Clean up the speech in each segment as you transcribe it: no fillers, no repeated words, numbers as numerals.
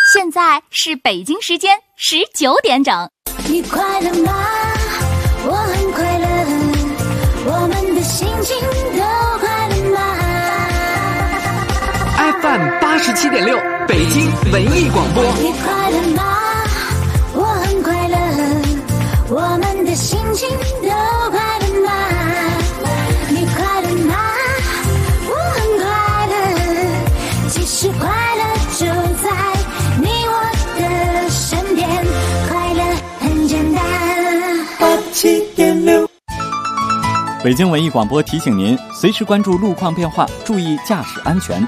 现在是北京时间19点整。 你快乐吗？我很快乐，我们的心情都快乐吗？ FM 87.6北京文艺广播。 你快乐吗？我很快乐，我们的心情都快乐吗？你快乐吗？我很快乐，其实快乐就在你我的身边，快乐很简单。87.6 北京文艺广播提醒您，随时关注路况变化，注意驾驶安全。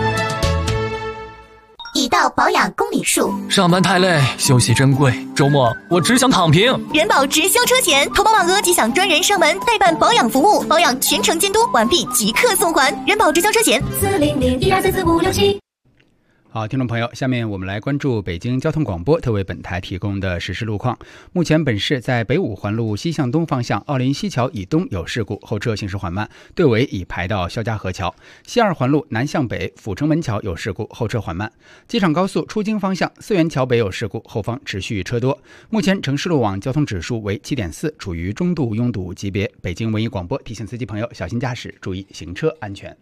已到保养公里数， 上班太累，休息珍贵，周末我只想躺平。 人保直销车险，投保满额即享专人上门代办保养服务，保养全程监督，完毕即刻送还。人保直销车险40012344567。 好，听众朋友，下面我们来关注北京交通广播特为本台提供的实时路况。目前本市在北五环路西向东方向奥林西桥以东有事故，后车行驶缓慢，队尾已排到肖家河桥。西二环路南向北阜成门桥有事故，后车缓慢。机场高速出京方向四元桥北有事故，后方持续车多。目前城市路网交通指数为7.4，处于中度拥堵级别。北京文艺广播提醒司机朋友小心驾驶，注意行车安全。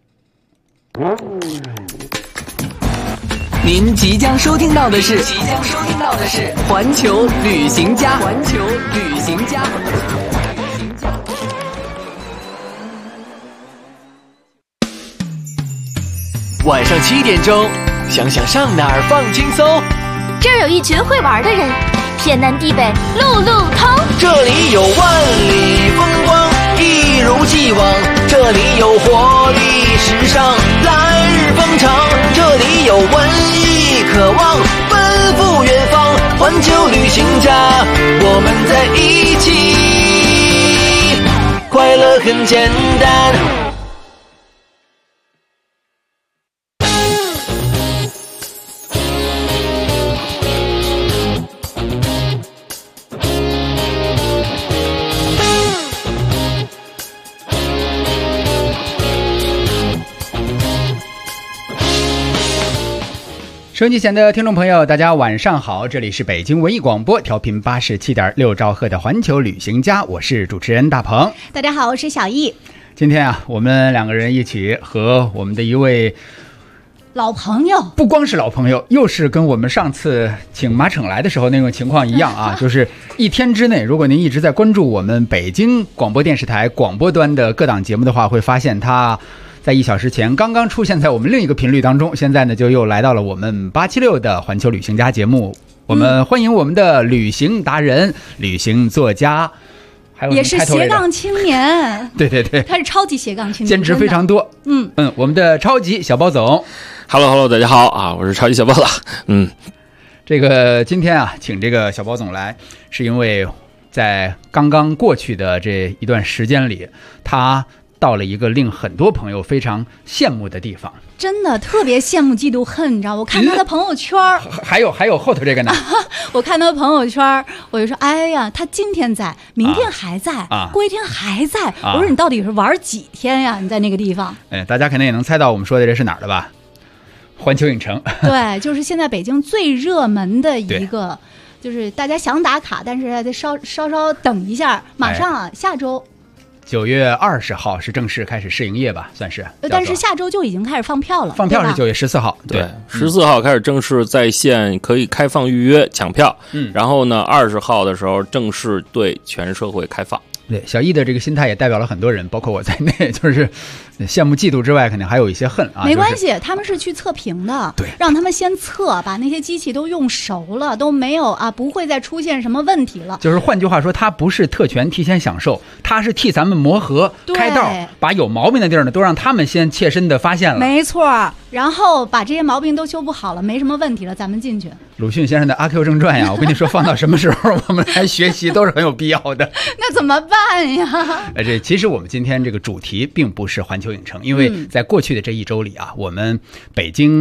您即将收听到的是环球旅行家。晚上7点钟，想想上哪儿放轻松。 这儿有一群会玩的人，天南地北路路通。 这里有万里风光，一如既往。这里有活力时尚，来日方长。这里有文艺渴望，奔赴远方。环球旅行家，我们在一起，快乐很简单。 收音机前的听众朋友，大家晚上好，这里是北京文艺广播调频87.6兆赫的环球旅行家，我是主持人大鹏。 大家好，我是小易。 今天啊，我们两个人一起和我们的一位老朋友， 不光是老朋友，又是跟我们上次请马骋来的时候那种情况一样啊，就是一天之内，如果您一直在关注我们北京广播电视台广播端的各档节目的话，会发现他在1小时前刚刚出现在我们另一个频率当中，现在呢就又来到了我们876的环球旅行家节目。我们欢迎我们的旅行达人、旅行作家，还有也是斜杠青年。 对对对， 他是超级斜杠青年， 兼职非常多。我们的超级小包总。 Hello， 大家好啊，我是超级小包子。 这个今天啊，请这个小包总来，是因为在刚刚过去的这一段时间里，他到了一个令很多朋友非常羡慕的地方， 真的特别羡慕嫉妒恨，你知道，我看他的朋友圈， 还有后头这个呢， 我看他的朋友圈，我就说，哎呀，他今天在，明天还在，过一天还在，我说你到底是玩几天呀？你在那个地方？ 大家肯定也能猜到我们说的这是哪儿的吧？环球影城。 对，就是现在北京最热门的一个，就是大家想打卡，但是还得稍等一下，马上啊，下周。 9月20号是正式开始试营业吧，算是。 但是下周就已经开始放票了。 放票是9月14号， 对，14号开始正式在线可以开放预约抢票。然后呢，20号的时候正式对全社会开放。 对，小易的这个心态也代表了很多人，包括我在内，就是羡慕嫉妒之外，肯定还有一些恨啊。 没关系，他们是去测评的， 对， 让他们先测，把那些机器都用熟了，都没有啊，不会再出现什么问题了。 就是换句话说，他不是特权提前享受，他是替咱们磨合开道，把有毛病的地儿呢，都让他们先切身的发现了。 没错，然后把这些毛病都修补好了，没什么问题了，咱们进去。 鲁迅先生的《阿 Q 正传》呀，我跟你说，放到什么时候我们来学习都是很有必要的。 那怎么办呀？ 这其实我们今天这个主题并不是环球影城，因为在过去的这一周里啊，我们北京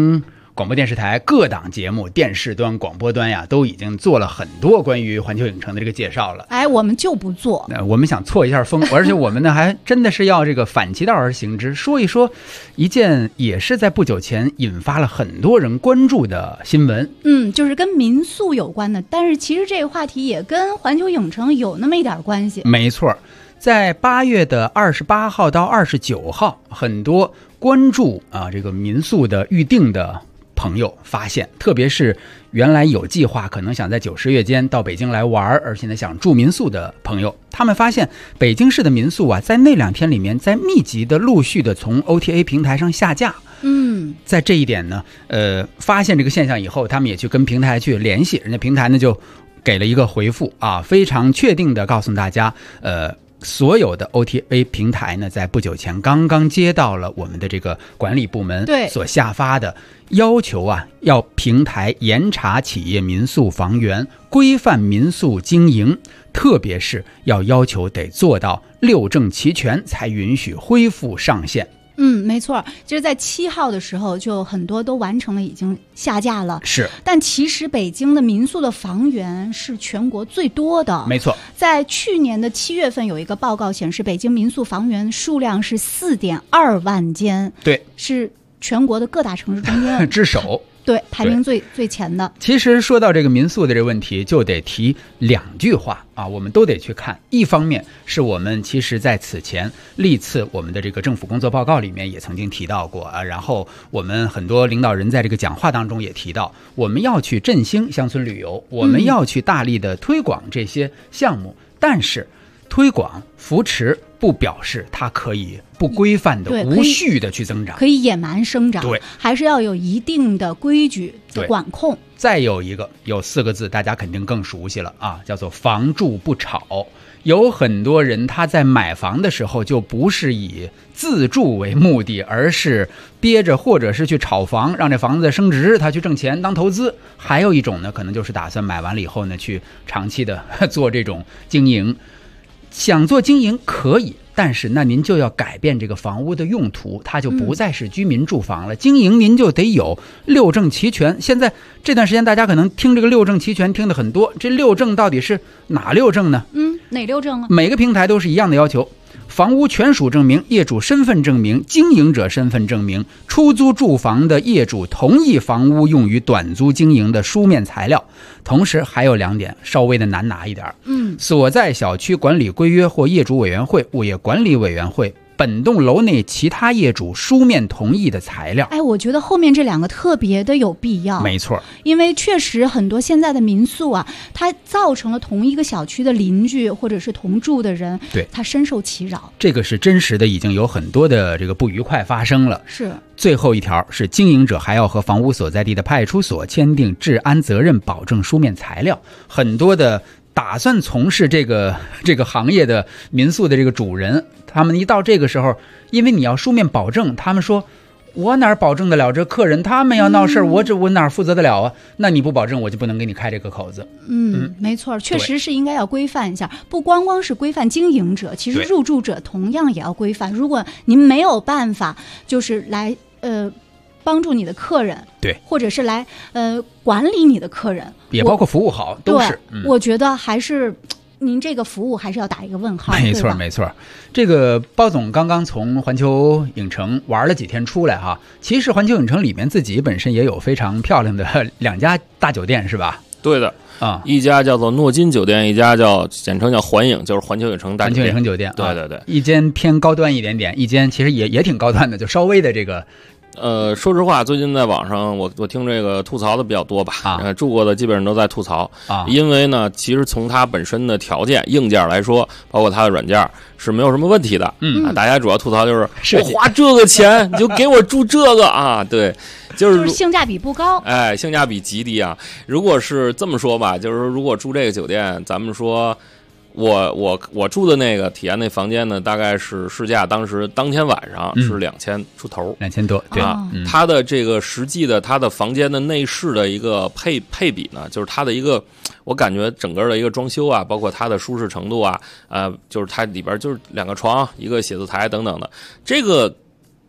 广播电视台各档节目，电视端、广播端呀，都已经做了很多关于环球影城的这个介绍了。 哎，我们就不做。 我们想错一下风，而且我们呢还真的是要这个反其道而行之，说一说一件也是在不久前引发了很多人关注的新闻。 就是跟民宿有关的，但是其实这个话题也跟环球影城有那么一点关系。 没错，在8月的28号到29号，很多关注这个民宿的预定的朋友发现，特别是原来有计划可能想在9、10月间到北京来玩，而现在想住民宿的朋友，他们发现北京市的民宿在那2天里面在密集的陆续的从 OTA 平台上下架。在这一点呢，发现这个现象以后，他们也去跟平台去联系，人家平台呢就给了一个回复非常确定的告诉大家，所有的 OTA 平台呢，在不久前刚刚接到了我们的这个管理部门所下发的要求要平台严查企业民宿房源，规范民宿经营，特别是要求得做到6证齐全才允许恢复上线。 没错，就是在7号的时候，就很多都完成了，已经下架了。 是， 但其实北京的民宿的房源是全国最多的。 没错，在去年的7月份有一个报告显示，北京民宿房源数量是4.2万间， 对， 是全国的各大城市中间之首。 对，排名最前的。 其实说到这个民宿的这个问题，就得提2句话我们都得去看。一方面是我们其实在此前历次我们的这个政府工作报告里面也曾经提到过然后我们很多领导人在这个讲话当中也提到，我们要去振兴乡村旅游，我们要去大力的推广这些项目，但是推广扶持不表示它可以不规范的无序的去增长， 可以野蛮生长。 对， 还是要有一定的规矩的管控。 再有一个，有4个字大家肯定更熟悉了叫做房住不炒。有很多人他在买房的时候就不是以自住为目的，而是憋着或者是去炒房，让这房子升值，他去挣钱当投资。还有一种呢，可能就是打算买完了以后呢，去长期的做这种经营。想做经营可以，但是那您就要改变这个房屋的用途，它就不再是居民住房了。经营您就得有6证齐全。现在这段时间大家可能听这个6证齐全听得很多，这6证到底是哪6证呢？ 哪6证啊？ 每个平台都是一样的要求：房屋权属证明、业主身份证明、经营者身份证明、出租住房的业主同意房屋用于短租经营的书面材料。同时还有2点稍微的难拿一点，所在小区管理规约或业主委员会、物业管理委员会、本栋楼内其他业主书面同意的材料。 我觉得后面这2个特别的有必要。 没错， 因为确实很多现在的民宿它造成了同一个小区的邻居或者是同住的人， 对， 他深受其扰。 这个是真实的，已经有很多的这个不愉快发生了。 是。 最后一条是，经营者还要和房屋所在地的派出所签订治安责任保证书面材料。很多的打算从事这个行业的民宿的这个主人，他们一到这个时候，因为你要书面保证，他们说我哪保证得了，这客人他们要闹事我哪负责得了啊？那你不保证，我就不能给你开这个口子。 没错，确实是应该要规范一下，不光是规范经营者，其实入住者同样也要规范。如果您没有办法就是来帮助你的客人， 对， 或者是来管理你的客人， 也包括服务好，都是。 我觉得还是您这个服务还是要打一个问号。 没错没错。这个包总刚刚从环球影城玩了几天出来其实环球影城里面自己本身也有非常漂亮的2家大酒店，是吧？ 对的一家叫做诺金酒店，一家简称叫环影，就是环球影城大酒店。 环球影城酒店， 对对对， 一间偏高端一点点，一间其实也挺高端的，就稍微的这个。 说实话，最近在网上我听这个吐槽的比较多吧，住过的基本上都在吐槽因为呢，其实从它本身的条件硬件来说，包括它的软件是没有什么问题的。大家主要吐槽就是我花这个钱，你就给我住这个对。就是性价比不高， 性价比极低如果是这么说吧，就是说如果住这个酒店，咱们说我住的那个体验那房间呢，大概是市价当天晚上是2000出头 ，2000多，对它的这个实际的它的房间的内饰的一个配比呢，就是它的一个我感觉整个的一个装修包括它的舒适程度就是它里边就是2个床、一个写字台等等的，这个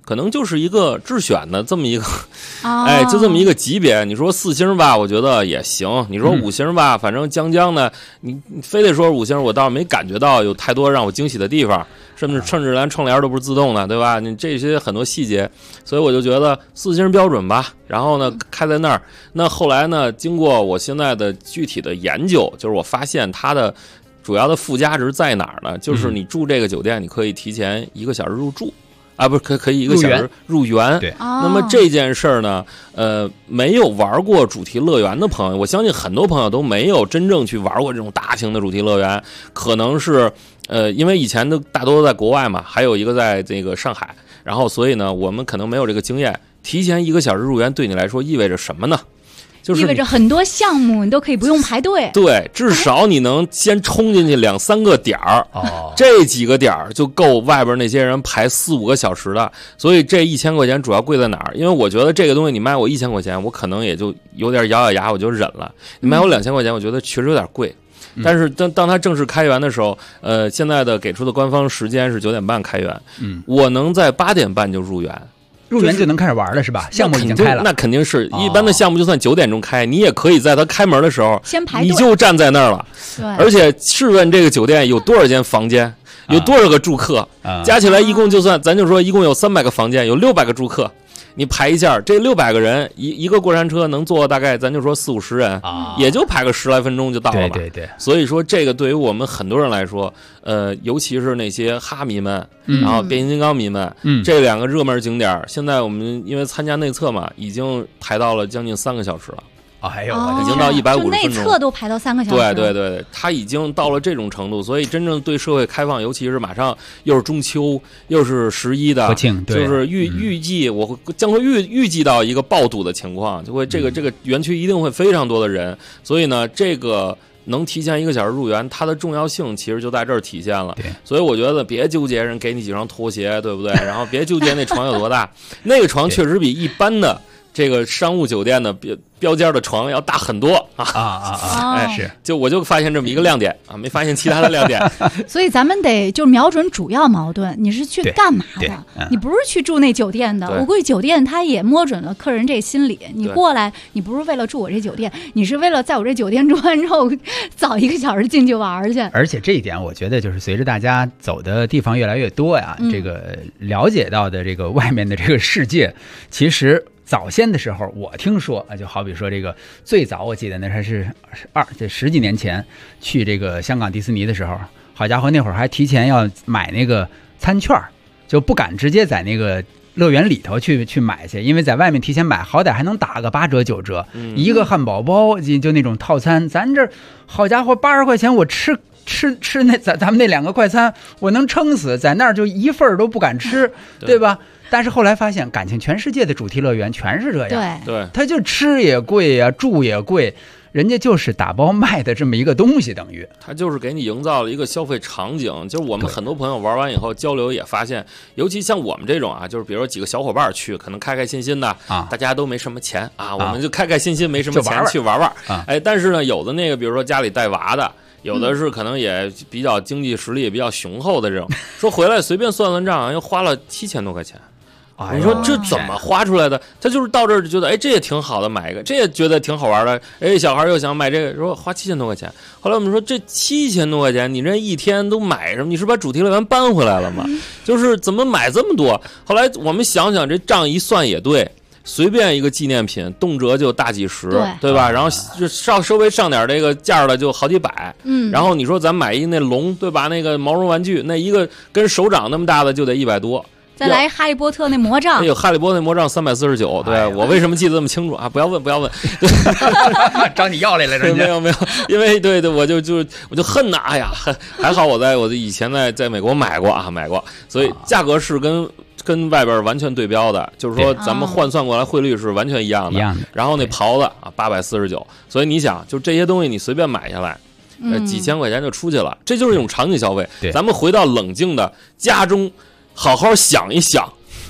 可能就是一个智选的这么一个，就这么一个级别。你说4星吧，我觉得也行；你说5星吧，反正将的，你非得说5星，我倒是没感觉到有太多让我惊喜的地方，甚至连窗帘都不是自动的，对吧？你这些很多细节，所以我就觉得4星标准吧。然后呢，开在那儿，那后来呢，经过我现在的具体的研究，就是我发现它的主要的附加值在哪儿呢？就是你住这个酒店，你可以提前1个小时入住。不是可以1个小时入园。 对， 那么这件事儿呢，没有玩过主题乐园的朋友，我相信很多朋友都没有真正去玩过这种大型的主题乐园，可能是因为以前都大多都在国外嘛，还有一个在这个上海，然后所以呢，我们可能没有这个经验。提前1个小时入园对你来说意味着什么呢？就是意味着很多项目你都可以不用排队， 对，至少你能先冲进去2-3个点儿，这几个点儿就够外边那些人排4-5个小时的。所以这1000块钱主要贵在哪儿？因为我觉得这个东西你卖我1000块钱，我可能也就有点咬牙我就忍了。你卖我2000块钱，我觉得确实有点贵。但是当它正式开园的时候，现在的给出的官方时间是9点半开园，我能在8点半就入园。 入园就能开始玩了是吧？项目已经开了， 那肯定是一般的项目，就算9点钟开，你也可以在它开门的时候先排队， 你就站在那儿了。 对， 而且试问这个酒店有多少间房间，有多少个住客，加起来一共就算咱就说一共有300个房间，有600个住客。你排一下，这600个人一个过山车能坐大概咱就说40-50人，也就排个10来分钟就到了吧。 对。 所以说这个对于我们很多人来说，尤其是那些哈迷们，然后变形金刚迷们，这2个热门景点，现在我们因为参加内测嘛，已经排到了将近3个小时了。 哎呦， 已经到150分钟， 内测都排到3个小时。 对，它已经到了这种程度，所以真正对社会开放，尤其是马上又是中秋，又是11的国庆， 就是预计我将会预计到一个爆堵的情况，就会这个园区一定会非常多的人，所以呢，这个能提前1个小时入园，它的重要性其实就在这儿体现了。所以我觉得别纠结人给你几双拖鞋，对不对？然后别纠结那床有多大，那个床确实比一般的这个商务酒店的标间的床要大很多是， 我就发现这么一个亮点啊，没发现其他的亮点。 所以咱们得就瞄准主要矛盾，你是去干嘛的？你不是去住那酒店的。我估计酒店他也摸准了客人这心理，你过来，你不是为了住我这酒店，你是为了在我这酒店住完之后早1个小时进去玩去。 而且这一点，我觉得就是随着大家走的地方越来越多呀，这个了解到的这个外面的这个世界，其实。早先的时候，我听说就好比说这个最早我记得那还是这10几年前去这个香港迪士尼的时候，好家伙，那会儿还提前要买那个餐券，就不敢直接在那个乐园里头去买去，因为在外面提前买，好歹还能打个8折9折，一个汉堡包就那种套餐，咱这好家伙80块钱我吃那咱们那2个快餐，我能撑死，在那儿就一份都不敢吃，对吧？但是后来发现，感情全世界的主题乐园全是这样， 对， 它就吃也贵呀，住也贵，人家就是打包卖的这么一个东西，等于它就是给你营造了一个消费场景。就是我们很多朋友玩完以后交流也发现，尤其像我们这种啊，就是比如说几个小伙伴去，可能开开心心的大家都没什么钱啊，我们就开开心心没什么钱去玩玩。但是呢，有的那个比如说家里带娃的。有的是可能也比较经济实力也比较雄厚的这种，说回来随便算算账，又花了7000多块钱。你说这怎么花出来的？他就是到这儿就觉得，这也挺好的，买一个，这也觉得挺好玩的。小孩又想买这个，说花7000多块钱。后来我们说这7000多块钱，你这一天都买什么？你是把主题乐园搬回来了吗？就是怎么买这么多？后来我们想想，这账一算也对。随便一个纪念品，动辄就大几十，对吧？然后就稍微上点这个价的就好几百，然后你说咱买一那龙，对吧？那个毛绒玩具，那一个跟手掌那么大的就得100多。 再来哈利波特那魔杖， 哈利波特那魔杖349，对，我为什么记得这么清楚啊？不要问， 找你要来了， 没有，因为对，我就恨呐，哎呀，还好我以前在美国买过，所以价格是跟外边完全对标的，就是说咱们换算过来汇率是完全一样的。然后那袍子849，所以你想，就这些东西你随便买下来，几千块钱就出去了，这就是一种场景消费。咱们回到冷静的家中，好好想一想，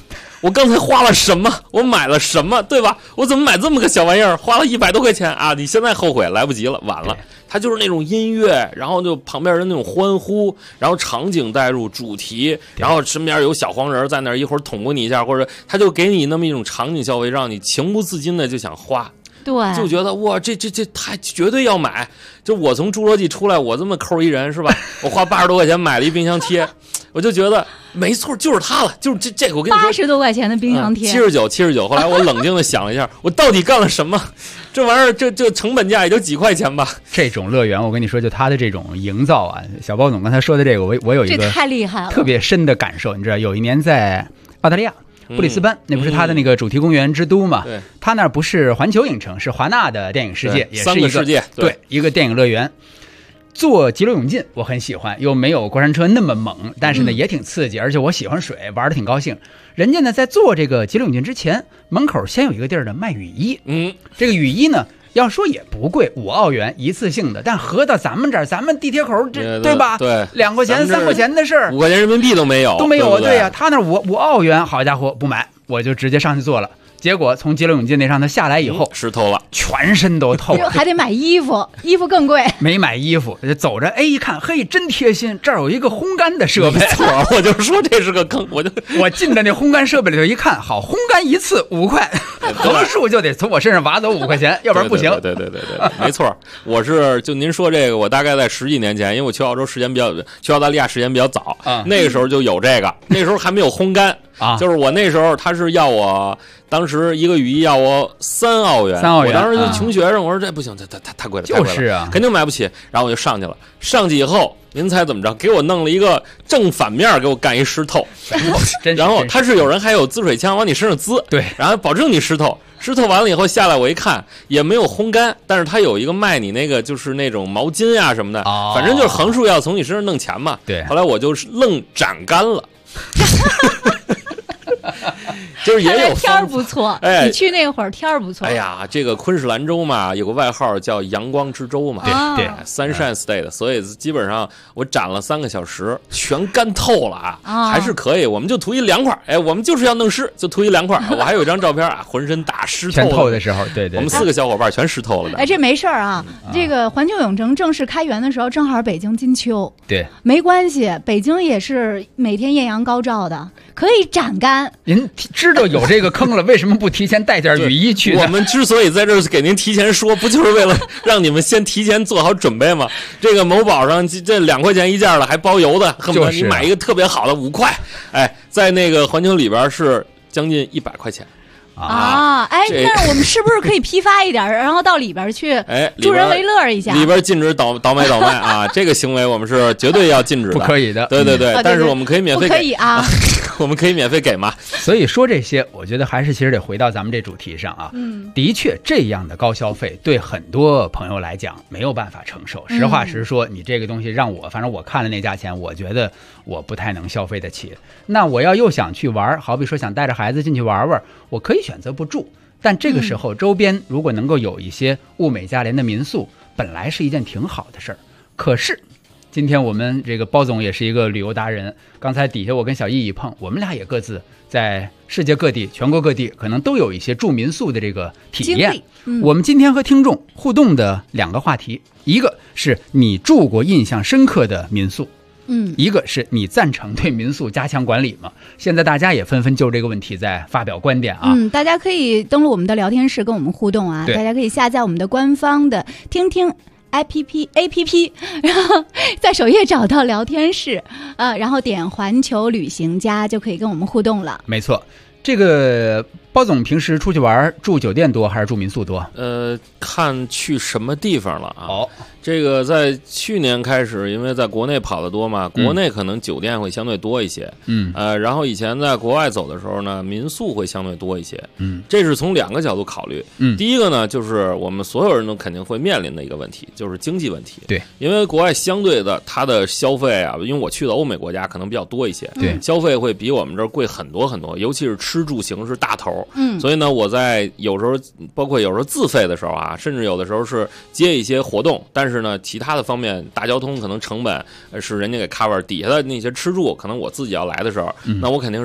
我刚才花了什么？我买了什么？对吧？我怎么买这么个小玩意儿，花了100多块钱啊？你现在后悔来不及了，晚了。它就是那种音乐，然后就旁边人那种欢呼，然后场景带入主题，然后身边有小黄人在那儿一会儿捅过你一下，或者他就给你那么一种场景消费，让你情不自禁的就想花。 对， 就觉得哇，这太绝对要买。就我从侏罗纪出来，我这么抠一人是吧？我花80多块钱买了一冰箱贴，我就觉得没错，就是它了，就是这个我跟你说 ，80多块钱的冰箱贴 ，79。后来我冷静的想了一下，我到底干了什么？这玩意儿这成本价也就几块钱吧。 这种乐园，我跟你说，就它的这种营造啊，小包总刚才说的这个，我有一个这太厉害了， 特别深的感受。你知道，有一年在澳大利亚。布里斯班，那不是他的那个主题公园之都嘛？ 对， 他那不是环球影城，是华纳的电影世界，也是一个世界， 对，一个电影乐园。坐急流勇进我很喜欢，又没有过山车那么猛，但是呢也挺刺激，而且我喜欢水，玩的挺高兴。人家呢在做这个急流勇进之前，门口先有一个地儿呢卖雨衣，这个雨衣呢要说也不贵，5澳元一次性的，但合到咱们这儿，咱们地铁口对吧？ 对 ，2块钱3块钱的事儿，5 块钱人民币都没有， 对呀，他那5澳元，好家伙，不买，我就直接上去做了。结果从急流勇进那上他下来以后， 湿透了， 全身都透了， 还得买衣服，衣服更贵。 没买衣服，走着，一看，嘿，真贴心，这儿有一个烘干的设备。 没错，我就说这是个坑， 我进到那烘干设备里头一看，好，烘干一次5块，横竖就得从我身上挖走5块钱，要不然不行。 对，没错，就您说这个，我大概在10几年前，因为我去澳大利亚时间比较早，那个时候就有这个，那时候还没有烘干啊，就是我那时候他是要我。当时一个雨衣要我3澳元，我当时就穷学生，我说这不行，这太贵了， 就是啊， 肯定买不起。然后我就上去了，上去以后，您猜怎么着？给我弄了一个正反面，给我干一湿透。然后他是有人还有滋水枪往你身上滋， 对， 然后保证你湿透。湿透完了以后下来，我一看也没有烘干，但是他有一个卖你那个就是那种毛巾呀什么的，反正就是横竖要从你身上弄钱嘛。 对， 后来我就愣斩干了。就是也有天儿不错，你去那会儿天儿不错。 哎呀，这个昆士兰州嘛，有个外号叫阳光之州嘛， 对 ，Sunshine State，所以基本上我斩了3个小时，全干透了啊，还是可以。我们就图一凉快，我们就是要弄湿，就图一凉快。我还有一张照片啊，浑身大湿透， 全透的时候，对， 我们4个小伙伴全湿透了的。 这没事儿啊，这个环球影城正式开园的时候，正好北京金秋， 对， 没关系，北京也是每天艳阳高照的，可以斩干。 您知道有这个坑了，为什么不提前带件雨衣去？ 我们之所以在这儿给您提前说，不就是为了让你们先提前做好准备吗？这个某宝上这2块钱一件了，还包邮的，恨不得你买一个特别好的5块，在那个环球里边是将近100块钱。 那我们是不是可以批发一点，然后到里边去，助人为乐一下？ 里边禁止倒买啊，这个行为我们是绝对要禁止的， 不可以的。 对，但是我们可以免费给， 不可以啊， 我们可以免费给嘛。 所以说这些，我觉得还是其实得回到咱们这主题上啊。的确，这样的高消费对很多朋友来讲没有办法承受。实话实说，你这个东西让我，反正我看了那价钱，我觉得我不太能消费得起。那我又想去玩，好比说想带着孩子进去玩玩，我可以选择不住。但这个时候，周边如果能够有一些物美价廉的民宿，本来是一件挺好的事儿。可是，今天我们这个包总也是一个旅游达人，刚才底下我跟小易一碰，我们俩也各自在世界各地、全国各地，可能都有一些住民宿的这个体验。我们今天和听众互动的2个话题，一个是你住过印象深刻的民宿。一个是你赞成对民宿加强管理吗？现在大家也纷纷就这个问题在发表观点啊。 大家可以登录我们的聊天室跟我们互动啊。大家可以下载我们的官方的听听 APP， 然后在首页找到聊天室，然后点环球旅行家就可以跟我们互动了。 没错，这个包总平时出去玩住酒店多还是住民宿多？ 看去什么地方了啊。这个在去年开始，因为在国内跑得多嘛，国内可能酒店会相对多一些。然后以前在国外走的时候呢，民宿会相对多一些。这是从2个角度考虑。第一个呢，就是我们所有人都肯定会面临的一个问题，就是经济问题。 对， 因为国外相对的它的消费啊，因为我去的欧美国家可能比较多一些， 对， 消费会比我们这儿贵很多很多，尤其是吃住行是大头。所以呢，我在有时候包括有时候自费的时候啊，甚至有的时候是接一些活动，但是呢，其他的方面大交通可能成本是人家给 cover， 底下的那些吃住可能我自己要来的时候，那我肯定是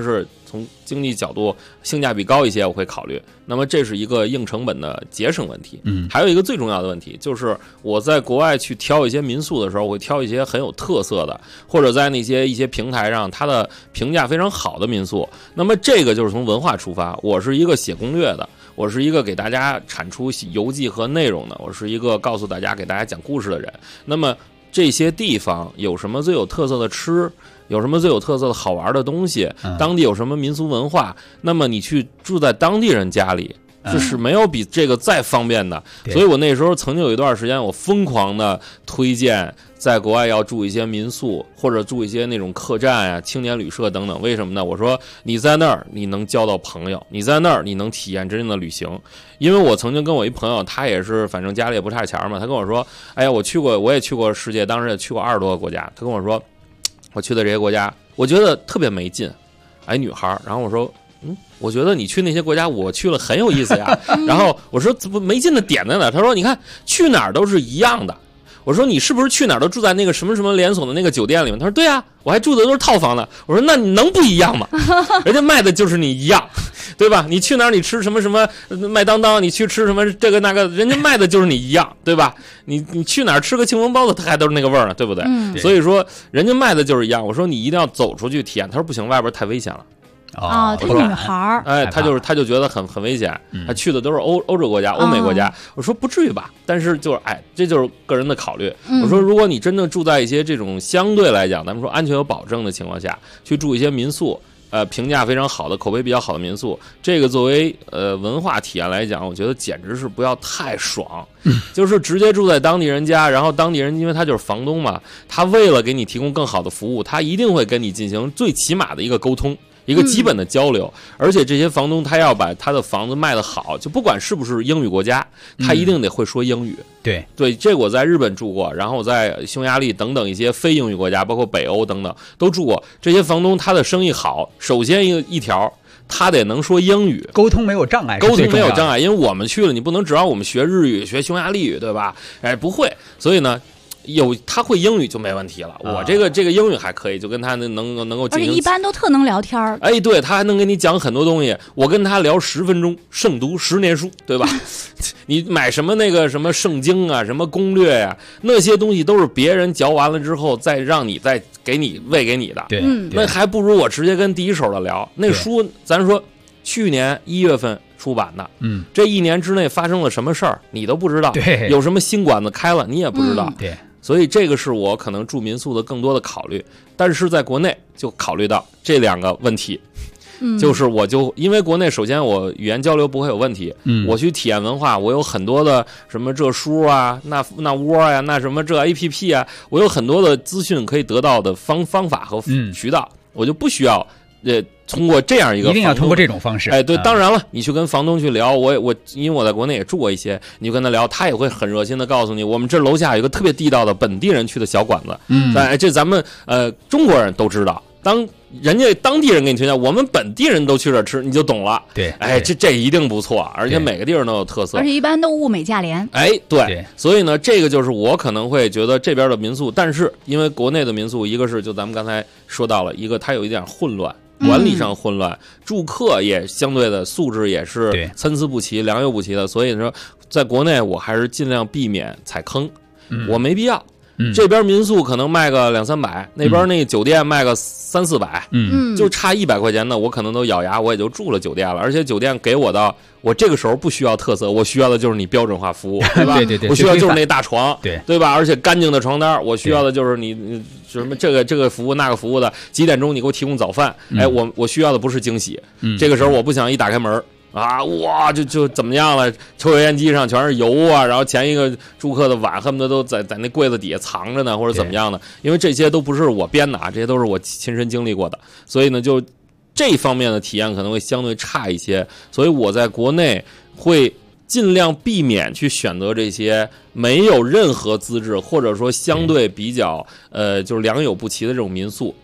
从经济角度性价比高一些，我会考虑。那么这是一个硬成本的节省问题。还有一个最重要的问题就是我在国外去挑一些民宿的时候，我会挑一些很有特色的，或者在一些平台上它的评价非常好的民宿。那么这个就是从文化出发，我是一个写攻略的，我是一个给大家产出游记和内容的，我是一个告诉大家给大家讲故事的人。那么这些地方有什么最有特色的吃，有什么最有特色的好玩的东西，当地有什么民俗文化，那么你去住在当地人家里，这是没有比这个再方便的。所以我那时候曾经有一段时间，我疯狂的推荐在国外要住一些民宿，或者住一些那种客栈啊、青年旅社等等。为什么呢？我说你在那儿你能交到朋友，你在那儿你能体验真正的旅行。因为我曾经跟我一朋友，他也是反正家里也不差钱嘛，他跟我说，哎呀，我也去过世界，当时也去过20多个国家。他跟我说，我去的这些国家，我觉得特别没劲。哎，女孩，然后我说，我觉得你去那些国家，我去了很有意思呀。然后我说，怎么没劲的点在哪？他说，你看去哪儿都是一样的。我说你是不是去哪儿都住在那个什么什么连锁的那个酒店里面？他说对啊，我还住的都是套房呢。我说那你能不一样吗？人家卖的就是你一样，对吧？你去哪儿你吃什么什么麦当当，你去吃什么这个那个，人家卖的就是你一样，对吧？你去哪儿吃个庆丰包子，它还都是那个味儿呢，对不对？所以说人家卖的就是一样。我说你一定要走出去体验。他说不行，外边太危险了。 她是女孩儿， 哎，他就觉得很危险，他去的都是欧洲国家、欧美国家。我说不至于吧，但是就是这就是个人的考虑。我说如果你真正住在一些这种相对来讲咱们说安全有保证的情况下，去住一些民宿，评价非常好的、口碑比较好的民宿，这个作为文化体验来讲，我觉得简直是不要太爽。就是直接住在当地人家，然后当地人因为他就是房东嘛，他为了给你提供更好的服务，他一定会跟你进行最起码的一个沟通。一个基本的交流，而且这些房东他要把他的房子卖得好，就不管是不是英语国家，他一定得会说英语。对，这个我在日本住过，然后我在匈牙利等等一些非英语国家，包括北欧等等都住过。这些房东他的生意好，首先一条，他得能说英语， 沟通没有障碍， 因为我们去了，你不能指望我们学日语、学匈牙利语，对吧？不会，所以呢。他会英语就没问题了，我这个英语还可以，就跟他能够进行， 而且一般都特能聊天儿。 哎，对，他还能跟你讲很多东西。我跟他聊10分钟，胜读10年书，对吧？你买什么那个什么圣经啊，什么攻略呀，那些东西都是别人嚼完了之后再让你再喂给你的。 对， 那还不如我直接跟第一手的聊。那书咱说去年1月份出版的，这1年之内发生了什么事儿，你都不知道。 对， 有什么新馆子开了，你也不知道。 对。 所以这个是我可能住民宿的更多的考虑，但是在国内就考虑到这2个问题，就是因为国内首先我语言交流不会有问题，我去体验文化，我有很多的什么这书啊，那窝呀，那什么这 APP 啊，我有很多的资讯可以得到的方法和渠道，我就不需要通过这样一个， 一定要通过这种方式。 哎，对，当然了，你去跟房东去聊，因为我在国内也住过一些，你就跟他聊，他也会很热心的告诉你，我们这楼下有一个特别地道的本地人去的小馆子，这咱们中国人都知道，当人家当地人给你推荐，我们本地人都去这吃，你就懂了。 对， 哎，这一定不错，而且每个地方都有特色， 而且一般都物美价廉。 哎，对，所以呢，这个就是我可能会觉得这边的民宿，但是因为国内的民宿，一个是就咱们刚才说到了，一个它有一点混乱。管理上混乱，住客也相对的素质也是参差不齐、良莠不齐的，所以说在国内我还是尽量避免踩坑，我没必要。这边民宿可能卖个200-300，那边那酒店卖个300-400，就差100块钱的，我可能都咬牙，我也就住了酒店了。而且酒店给我的，我这个时候不需要特色，我需要的就是你标准化服务，对吧？ 对， 我需要就是那大床， 对吧？而且干净的床单，我需要的就是你什么这个服务那个服务的，几点钟你给我提供早饭？哎，我需要的不是惊喜，这个时候我不想一打开门。哇，就怎么样了？抽油烟机上全是油啊，然后前一个住客的碗恨不得都在那柜子底下藏着呢，或者怎么样的？因为这些都不是我编的啊，这些都是我亲身经历过的，所以呢，就这方面的体验可能会相对差一些。所以我在国内会尽量避免去选择这些没有任何资质或者说相对比较就是良莠不齐的这种民宿。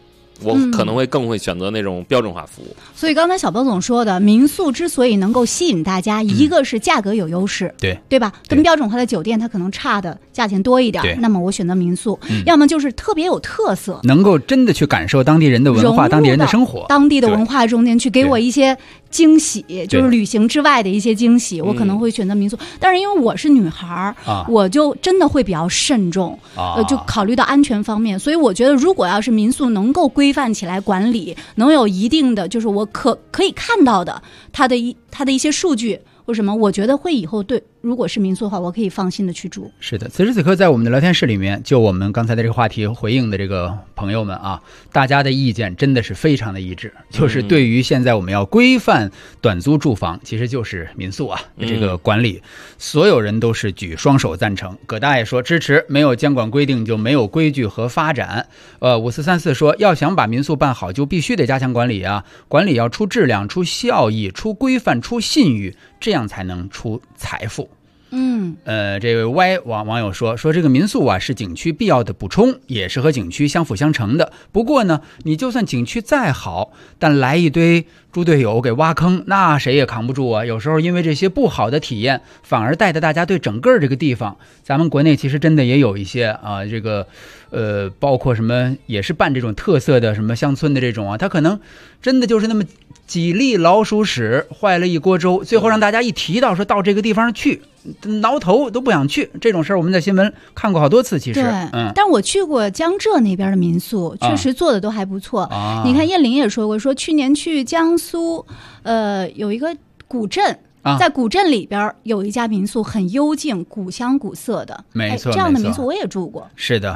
我可能会更会选择那种标准化服务。 所以刚才小包总说的，民宿之所以能够吸引大家，一个是价格有优势，对吧？跟标准化的酒店它可能差的价钱多一点，那么我选择民宿，要么就是特别有特色， 能够真的去感受当地人的文化、当地人的生活、 当地的文化中间去给我一些惊喜，就是旅行之外的一些惊喜，我可能会选择民宿。但是因为我是女孩，我就真的会比较慎重，就考虑到安全方面，所以我觉得如果要是民宿能够规范起来管理，能有一定的就是我可以看到的它的一些数据或什么，我觉得会以后对，如果是民宿的话，我可以放心的去住。 是的，此时此刻在我们的聊天室里面，就我们刚才的这个话题回应的这个朋友们啊，大家的意见真的是非常的一致，就是对于现在我们要规范短租住房，其实就是民宿啊这个管理，所有人都是举双手赞成。葛大爷说支持，没有监管规定就没有规矩和发展。5434说要想把民宿办好，就必须得加强管理啊，管理要出质量、出效益、出规范、出信誉，这样才能出财富。这位 Y 网友说这个民宿啊是景区必要的补充，也是和景区相辅相成的。不过呢，你就算景区再好，但来一堆猪队友给挖坑，那谁也扛不住啊。有时候因为这些不好的体验，反而带着大家对整个这个地方，咱们国内其实真的也有一些啊，这个包括什么也是办这种特色的什么乡村的这种啊，它可能真的就是那么几粒老鼠屎坏了一锅粥，最后让大家一提到说到这个地方去，挠头都不想去。这种事儿我们在新闻看过好多次，其实但我去过江浙那边的民宿，确实做的都还不错。你看叶玲也说过，说去年去江苏有一个古镇，在古镇里边有一家民宿，很幽静，古香古色的。 没错， 这样的民宿我也住过。 是的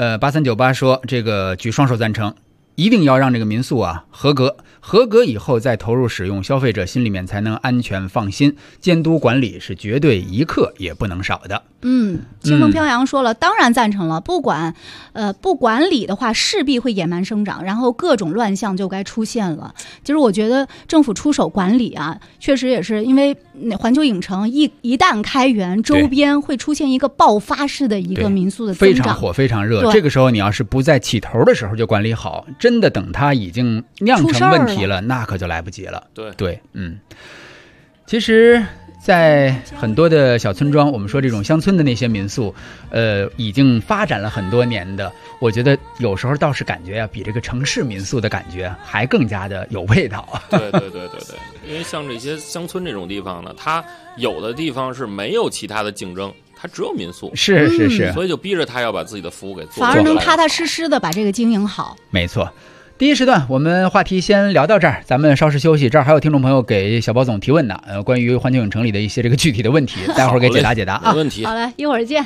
，8398说这个举双手赞成，一定要让这个民宿啊合格以后再投入使用，消费者心里面才能安全放心。监督管理是绝对一刻也不能少的。 清风飘扬说了，当然赞成了。不管理的话，势必会野蛮生长，然后各种乱象就该出现了。其实我觉得政府出手管理啊，确实也是因为环球影城一旦开园，周边会出现一个爆发式的一个民宿的增长， 非常火，非常热。这个时候你要是不在起头的时候就管理好，真的等它已经酿成问题了，那可就来不及了。对，其实在很多的小村庄，我们说这种乡村的那些民宿已经发展了很多年的，我觉得有时候倒是感觉呀，比这个城市民宿的感觉还更加的有味道。 对，因为像这些乡村这种地方呢，它有的地方是没有其他的竞争，它只有民宿， 是， 所以就逼着他要把自己的服务给做， 反而能踏踏实实的把这个经营好。 没错。第一时段我们话题先聊到这儿，咱们稍事休息。这儿还有听众朋友给小包总提问呢，关于环球影城里的一些这个具体的问题，待会儿给解答啊。 没问题。 好嘞，一会儿见。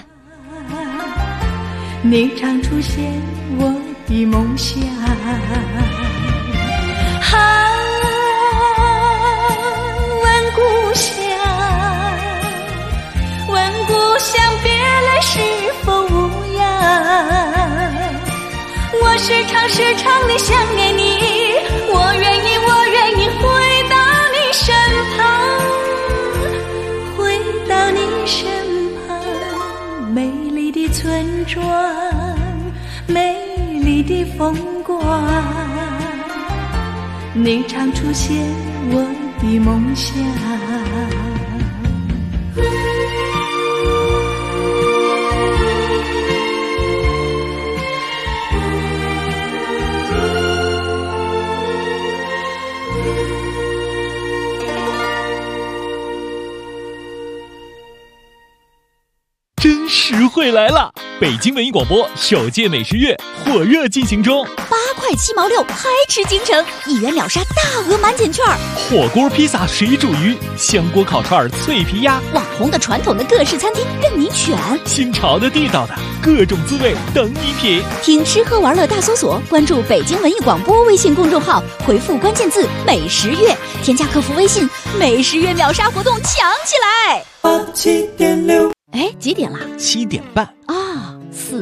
你常出现我的梦想，问故乡别来是否无恙？我时常地想念你，我愿意回到你身旁，美丽的村庄，美丽的风光，你常出现我的梦想。 真实惠来了！北京文艺广播首届美食月火热进行中 ，8块7毛6，嗨吃京城，1元秒杀大额满减券， 火锅、披萨、水煮鱼、香锅、烤串、脆皮鸭， 网红的、传统的各式餐厅任你选， 新潮的、地道的各种滋味等你品。 听吃喝玩乐大搜索，关注北京文艺广播微信公众号，回复关键字美食月，添加客服微信，美食月秒杀活动抢起来。 87.6。 哎，几点了 ？7点半啊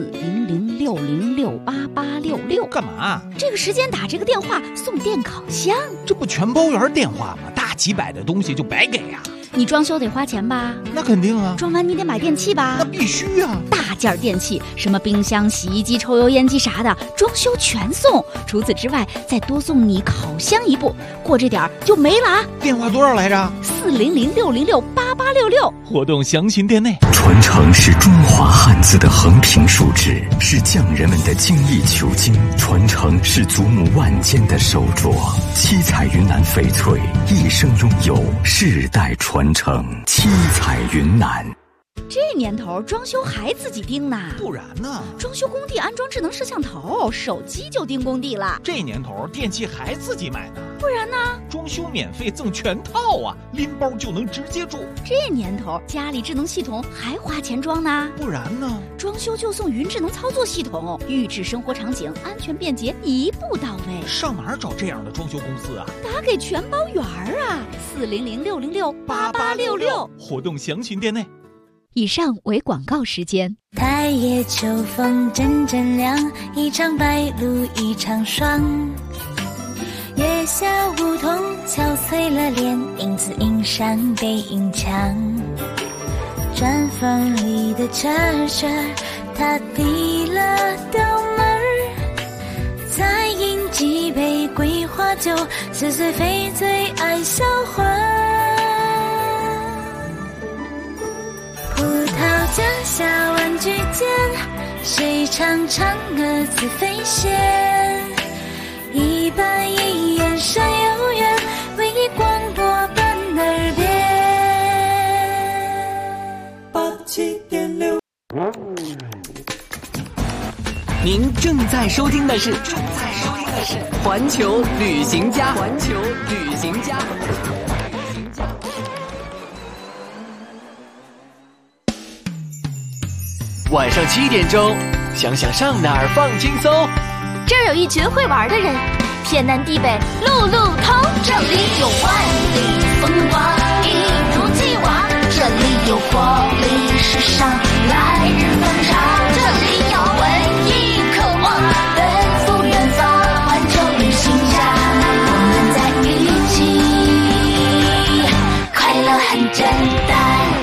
！40060688866， 干嘛？ 这个时间打这个电话送电烤箱， 这不全包圆电话吗？大几百的东西就白给啊！ 你装修得花钱吧？ 那肯定啊。 装完你得买电器吧？ 那必须啊。 大件电器，什么冰箱、洗衣机、抽油烟机啥的，装修全送。除此之外，再多送你烤箱一部，过这点就没了啊！ 电话多少来着 ？400-606-8866。 活动详询店内。 传承是中华汉字的横平竖直，是匠人们的精益求精；传承是祖母万间的手镯。七彩云南翡翠，一生拥有，世代传承。七彩云南。 这年头装修还自己盯呢？ 不然呢？ 装修工地安装智能摄像头，手机就盯工地了。 这年头电器还自己买呢？ 不然呢？ 装修免费赠全套啊，拎包就能直接住。 这年头家里智能系统还花钱装呢？ 不然呢？ 装修就送云智能操作系统，预制生活场景，安全便捷，一步到位。 上哪儿找这样的装修公司啊？ 打给全包圆啊！400-606-8866。 活动详询店内。 以上为广告时间。 太夜秋风阵阵凉，一场白露一场霜。月下梧桐敲碎了脸，影子映上背影墙。砖缝里的车他递了刀门儿，再饮几杯桂花酒，似水非醉爱销魂。葡萄架下万句间，谁唱嫦娥自飞仙？一板一眼山有缘，为你广播伴耳边。 87.6。 您正在收听的是环球旅行家。晚上7点钟，想想上哪儿放轻松。 这儿有一群会玩的人，天南地北路路通。这里有万里风光，一如既往。这里有活力时尚，来日方长。这里有文艺渴望，奔赴远方。环球旅行家，我们在一起，快乐很简单。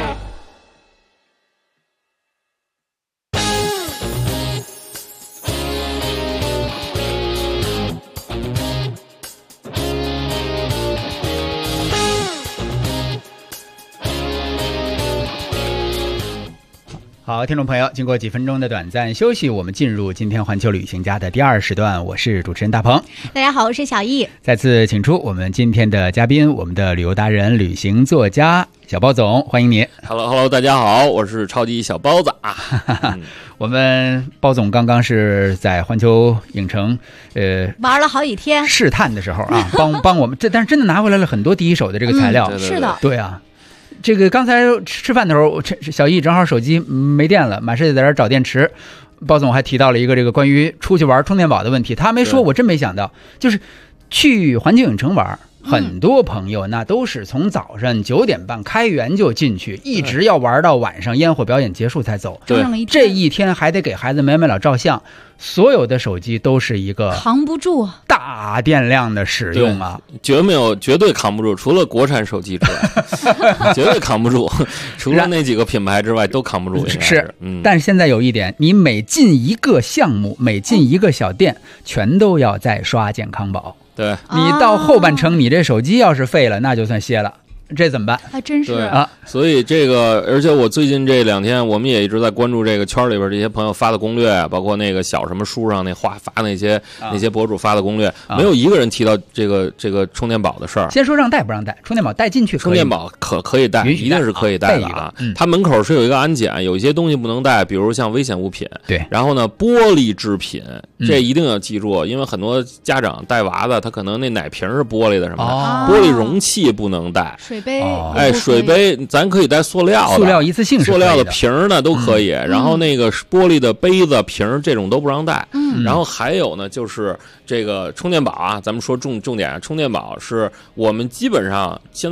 好，听众朋友，经过几分钟的短暂休息，我们进入今天环球旅行家的第二时段。我是主持人大鹏。 大家好，我是小易。 再次请出我们今天的嘉宾，我们的旅游达人、旅行作家小包总，欢迎你。 Hello， 大家好，我是超级小包子啊。 我们包总刚刚是在环球影城， 玩了好几天， 试探的时候啊，帮我们但是真的拿回来了很多第一手的这个材料。 是的， 对啊。这个刚才吃饭的时候，小易正好手机没电了，马上就在这儿找电池。包总还提到了一个这个关于出去玩充电宝的问题，他没说，我真没想到，就是去环球影城玩。很多朋友那都是从早上9点半开园就进去，一直要玩到晚上烟火表演结束才走。 对， 这一天还得给孩子买老照相，所有的手机都是一个扛不住大电量的使用啊， 绝对扛不住，除了国产手机之外，绝对扛不住，除了那几个品牌之外都扛不住。 是，但是现在有一点，你每进一个项目，每进一个小店，全都要再刷健康宝。 对， 你到后半程，你这手机要是废了，那就算歇了。这怎么办？ 还真是啊！所以这个，而且我最近这2天，我们也一直在关注这个圈里边这些朋友发的攻略，包括那个小什么书上那发那些博主发的攻略，没有一个人提到这个充电宝的事儿。 先说让带不让带，充电宝带进去可以， 充电宝可以带，一定是可以带的啊。它门口是有一个安检，有一些东西不能带，比如像危险物品。 对， 然后呢，玻璃制品这一定要记住，因为很多家长带娃的，他可能那奶瓶是玻璃的什么的，玻璃容器不能带。 水杯， 水杯咱可以带塑料的， 塑料一次性， 塑料的瓶呢都可以。然后那个玻璃的杯子、瓶这种都不让带。然后还有呢，就是这个充电宝啊，咱们说重点，充电宝是我们基本上现在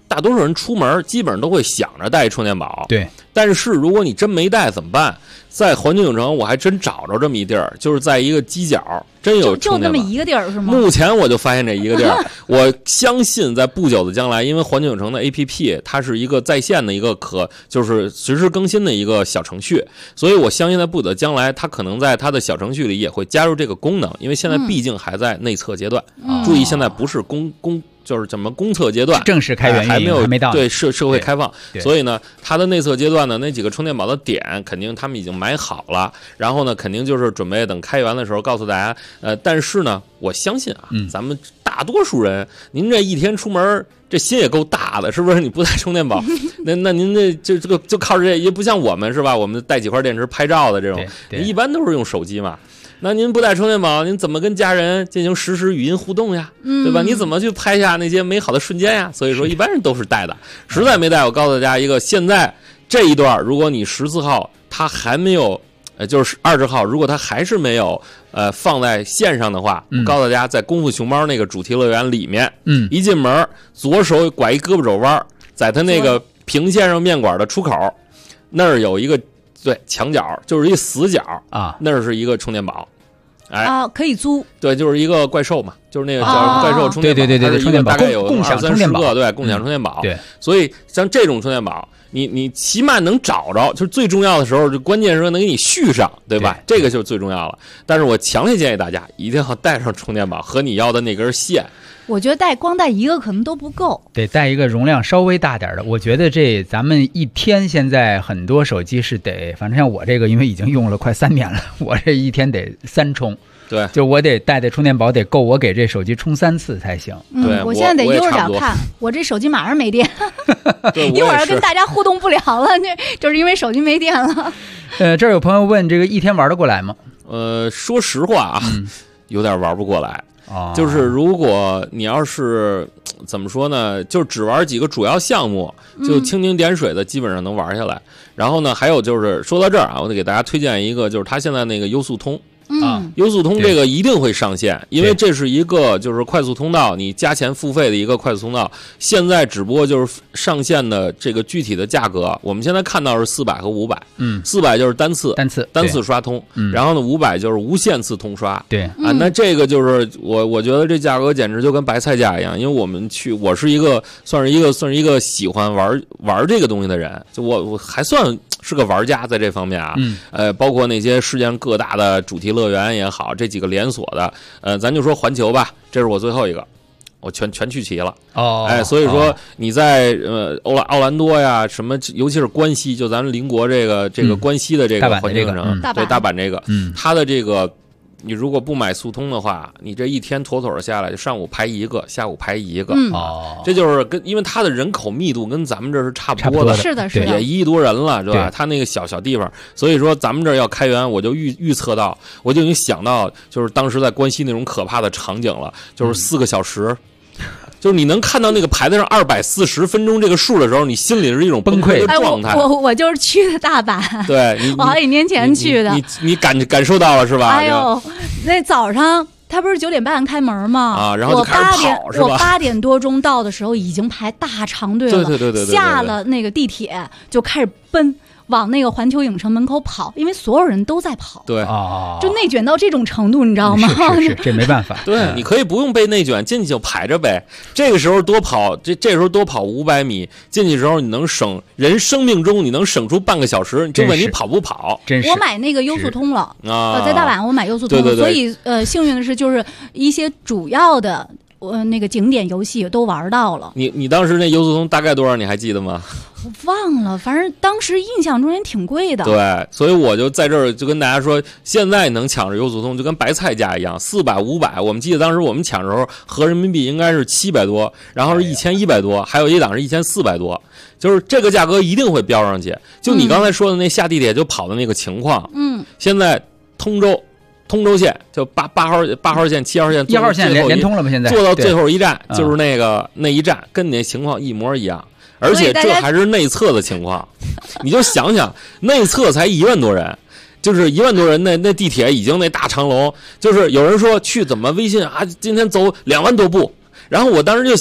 大多数人出门基本上都会想着带充电宝。 对， 但是如果你真没带怎么办？在环球影城我还真找着这么一地儿，就是在一个犄角，真有充电宝。 就那么一个地儿是吗？ 目前我就发现这一个地儿，我相信在不久的将来，因为环球影城的 APP 它是一个在线的一个就是随时更新的一个小程序，所以我相信在不久的将来，它可能在它的小程序里也会加入这个功能，因为现在毕竟还在内测阶段。注意，现在不是就是怎么公测阶段， 正式开源还没到对社会开放，所以呢，它的内测阶段呢，那几个充电宝的点肯定他们已经买好了，然后呢，肯定就是准备等开源的时候告诉大家。但是呢，我相信啊，咱们大多数人，您这一天出门，这心也够大的，是不是？你不带充电宝，那您这个就靠着这，也不像我们是吧？我们带几块电池拍照的这种，一般都是用手机嘛。那您不带充电宝，您怎么跟家人进行实时语音互动呀？对吧？你怎么去拍下那些美好的瞬间呀？所以说，一般人都是带的。实在没带，我告诉大家一个，现在这一段，如果你14号它还没有，就是20号，如果它还是没有放在线上的话，我告诉大家，在功夫熊猫那个主题乐园里面，一进门左手拐一胳膊肘弯，在它那个平先生面馆的出口那儿有一个。对，墙角就是一死角啊，那是一个充电宝， 可以租。 对，就是一个怪兽嘛，就是那个叫怪兽充电宝， 对，充电宝大概有共享充电宝， 对，共享充电宝。 对， 所以像这种充电宝，你起码能找着，就是最重要的时候，就关键时候能给你续上，对吧？这个就是最重要了。但是我强烈建议大家一定要带上充电宝和你要的那根线。 我觉得光带一个可能都不够， 得带一个容量稍微大点的。我觉得咱们一天现在很多手机是得，反正像我这个，因为已经用了快3年了，我这一天得3充。 对， 就我得带的充电宝得够我给这手机充3次才行。 对， 我现在得一会儿点看，我这手机马上没电，一会儿跟大家互动不了了，就是因为手机没电了。 这儿有朋友问，这个一天玩得过来吗？ 说实话啊，有点玩不过来。就是如果你要是怎么说呢，就只玩几个主要项目，就蜻蜓点水的基本上能玩下来。然后呢，还有就是说到这儿啊，我得给大家推荐一个，就是它现在那个优速通。优速通这个一定会上线，因为这是一个就是快速通道，你加钱付费的一个快速通道。现在只不过就是上线的这个具体的价格，我们现在看到是400和500。400就是单次刷通，然后呢500就是无限次通刷。 对啊，那这个就是我觉得这价格简直就跟白菜价一样，因为我是一个算是一个喜欢玩这个东西的人，就我还算是个玩家在这方面啊。包括那些世界上各大的主题乐园也好，这几个连锁的，咱就说环球吧，这是我最后一个，我全去齐了。所以说你在奥兰多呀，什么尤其是关西，就咱们邻国这个关西的这个环球影城，对大阪这个，它的这个。你如果不买速通的话，你这一天妥妥的下来，就上午排一个，下午排一个。这就是因为它的人口密度跟咱们这是差不多的， 是的， 也1亿多人了，是吧？它那个小地方，所以说咱们这儿要开源，我就预测到，我就已经想到，就是当时在关西那种可怕的场景了，就是4个小时。就是你能看到那个牌子上240分钟这个数的时候，你心里是一种崩溃的状态。 我就是去的大阪， 对， 我好几年前去的。 你感受到了是吧？ 哎呦，那早上他不是9点半开门吗？ 然后就开始跑是吧？ 我8点多钟到的时候已经排大长队了， 对， 下了那个地铁就开始奔。往那个环球影城门口跑，因为所有人都在跑， 对就内卷到这种程度，你知道吗？ 是这没办法。 对，你可以不用被内卷，进去就排着呗。这个时候多跑，这时候多跑500米，进去的时候你能省人生命中你能省出半个小时，就问你跑不跑？ 我买那个优速通了在大阪我买优速通，所以幸运的是就是一些主要的。那个景点游戏都玩到了。 你当时那优速通大概多少？你还记得吗？ 我忘了，反正当时印象中也挺贵的。 对，所以我就在这儿就跟大家说，现在能抢着优速通就跟白菜价一样，400、500。我们记得当时我们抢的时候，合人民币应该是700多，然后是1100多，还有一档是1400多，就是这个价格一定会飙上去。就你刚才说的那下地铁就跑的那个情况，现在通州线就8号线、7号线、 1号线连通了吗？现在坐到最后一站就是那一站，跟你那情况一模一样，而且这还是内测的情况。你就想想，内测才1万多人，就是1万多人，那地铁已经那大长龙，就是有人说去怎么微信啊，今天走2万多步，然后我当时就想。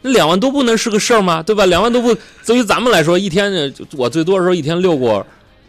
2万多步那是个事儿吗？对吧？2万多步，对于咱们来说，一天我最多的时候一天遛过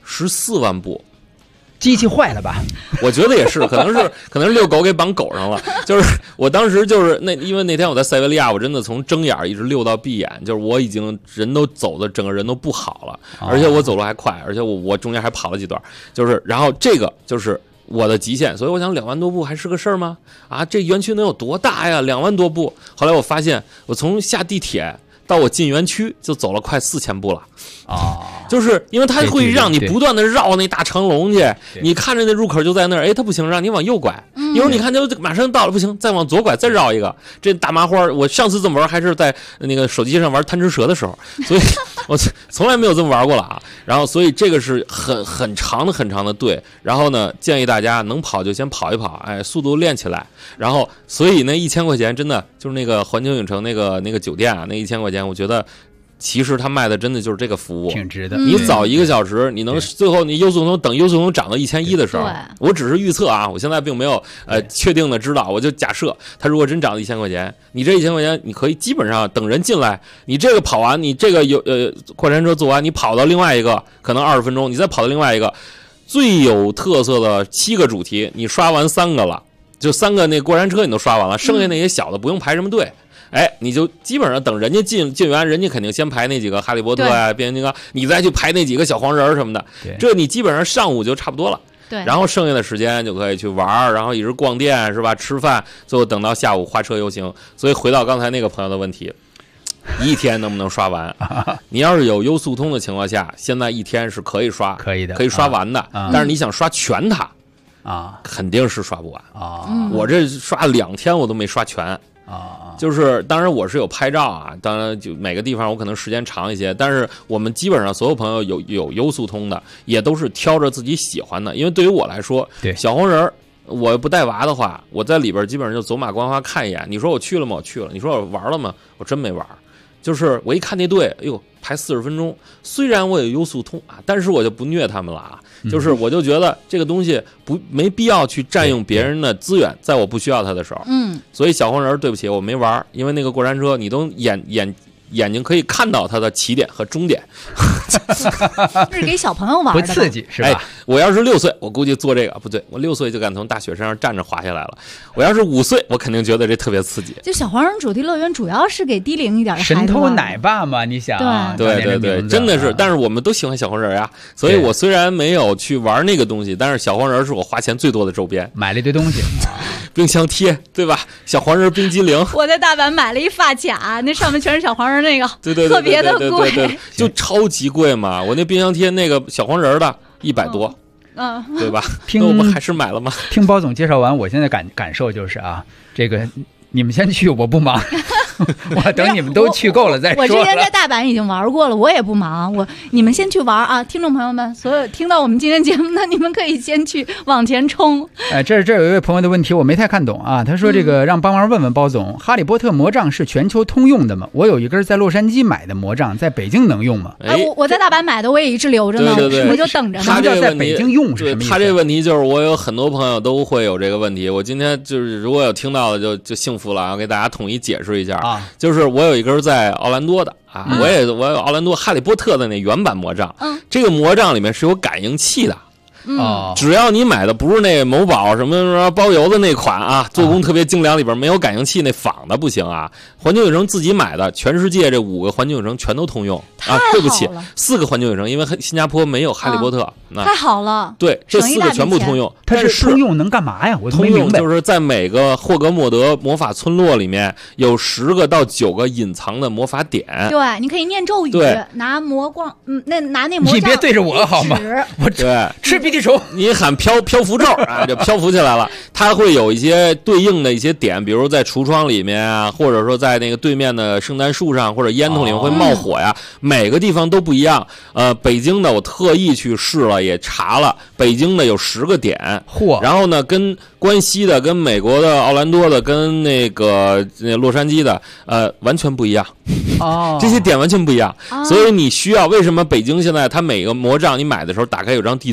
14万步。 机器坏了吧？ 我觉得也是，可能是遛狗给绑狗上了。就是我当时就是因为那天我在塞维利亚，我真的从睁眼一直遛到闭眼，就是我已经人都走的整个人都不好了，而且我走路还快，而且我中间还跑了几段，就是然后这个就是我的极限，所以我想2万多步还是个事儿吗？啊，这园区能有多大呀？2万多步。后来我发现，我从下地铁到我进园区就走了快4000步了。就是因为它会让你不断的绕那大长龙去，你看着那入口就在那儿，哎，它不行，让你往右拐，一会儿你看就马上到了，不行，再往左拐，再绕一个。这大麻花，我上次这么玩还是在那个手机上玩贪吃蛇的时候，所以我从来没有这么玩过了啊。然后，所以这个是很长的队。然后呢，建议大家能跑就先跑一跑，哎，速度练起来。然后，所以那1000块钱真的就是那个环球影城那个酒店啊，那1000块钱，我觉得。其实他卖的真的就是这个服务， 挺值的。 你早1个小时，你能最后你优速通等优速通涨到1100的时候，我只是预测啊，我现在并没有确定的知道，我就假设他如果真涨到1000块钱，你这1000块钱你可以基本上等人进来，你这个跑完，你这个过山车做完，你跑到另外一个可能20分钟，你再跑到另外一个最有特色的7个主题，你刷完3个了，就3个那过山车你都刷完了，剩下那些小的不用排什么队。哎，你就基本上等人家进园，人家肯定先排那几个哈利波特啊、变形金刚，你再去排那几个小黄人什么的，这你基本上上午就差不多了。对，然后剩下的时间就可以去玩，然后一直逛店是吧？吃饭，最后等到下午花车游行。所以回到刚才那个朋友的问题，一天能不能刷完？你要是有优速通的情况下，现在一天是可以刷，可以的，可以刷完的。但是你想刷全它啊，肯定是刷不完啊。我这刷2天我都没刷全。就是当然我是有拍照啊，当然就每个地方我可能时间长一些，但是我们基本上所有朋友有优速通的，也都是挑着自己喜欢的。因为对于我来说，小黄人我不带娃的话，我在里边基本上就走马观花看一眼。你说我去了吗？我去了。你说我玩了吗？我真没玩。就是我一看那队，哎呦，排40分钟。虽然我有优速通啊，但是我就不虐他们了啊。就是我就觉得这个东西没必要去占用别人的资源，在我不需要它的时候。所以小黄人对不起我没玩，因为那个过山车你都眼睛可以看到它的起点和终点。 这是给小朋友玩的， 不刺激是吧？ 哎，我要是6岁，我估计做这个不对，我6岁就敢从大雪山上站着滑下来了。我要是5岁，我肯定觉得这特别刺激。 就小黄人主题乐园主要是给低龄一点的孩子神偷奶爸嘛，你想？ 对，真的是。但是我们都喜欢小黄人啊，所以我虽然没有去玩那个东西，但是小黄人是我花钱最多的周边， 买了一堆东西。 冰箱贴对吧？小黄人冰激凌， 我在大阪买了一发卡，那上面全是小黄人那个， 对， 特别的贵， 就超级贵嘛。我那冰箱贴那个小黄人的100多，对吧？那我们还是买了吗？ 听包总介绍完，我现在感受就是啊，这个你们先去，我不忙。我等你们都去够了再说。 我之前在大阪已经玩过了，我也不忙。你们先去玩啊，听众朋友们，所有听到我们今天节目的，你们可以先去往前冲。 这有一位朋友的问题，我没太看懂啊。他说这个让帮忙问问包总，哈利波特魔杖是全球通用的吗？我有一根在洛杉矶买的魔杖，在北京能用吗？ 我在大阪买的，我也一直留着呢，我就等着呢。 什么叫在北京用是什么意思？ 他这个问题就是我有很多朋友都会有这个问题。我今天就是如果有听到的就幸福了，我给大家统一解释一下啊，就是我有一根在奥兰多的啊，我有奥兰多哈利波特的那原版魔杖，这个魔杖里面是有感应器的。只要你买的不是那某宝什么包邮的那款啊，做工特别精良，里边没有感应器那仿的不行啊。环球影城自己买的，全世界这5个环球影城全都通用啊。对不起，4个环球影城，因为新加坡没有哈利波特。 太好了， 对，这4个全部通用。 它是通用能干嘛呀？我通用就是在每个霍格莫德魔法村落里面有10个到9个隐藏的魔法点。 对，你可以念咒语，拿魔杖，拿那魔杖。 你别对着我好吗？我吃鼻涕虫， 你喊漂浮咒啊，就漂浮起来了。它会有一些对应的一些点，比如在橱窗里面啊，或者说在那个对面的圣诞树上或者烟囱里面会冒火呀，每个地方都不一样。北京的我特意去试了，也查了，北京的有10个点，然后呢，跟关西的、跟美国的奥兰多的、跟那洛杉矶的，完全不一样。这些点完全不一样，所以你需要为什么北京现在它每个魔杖你买的时候打开有张地图，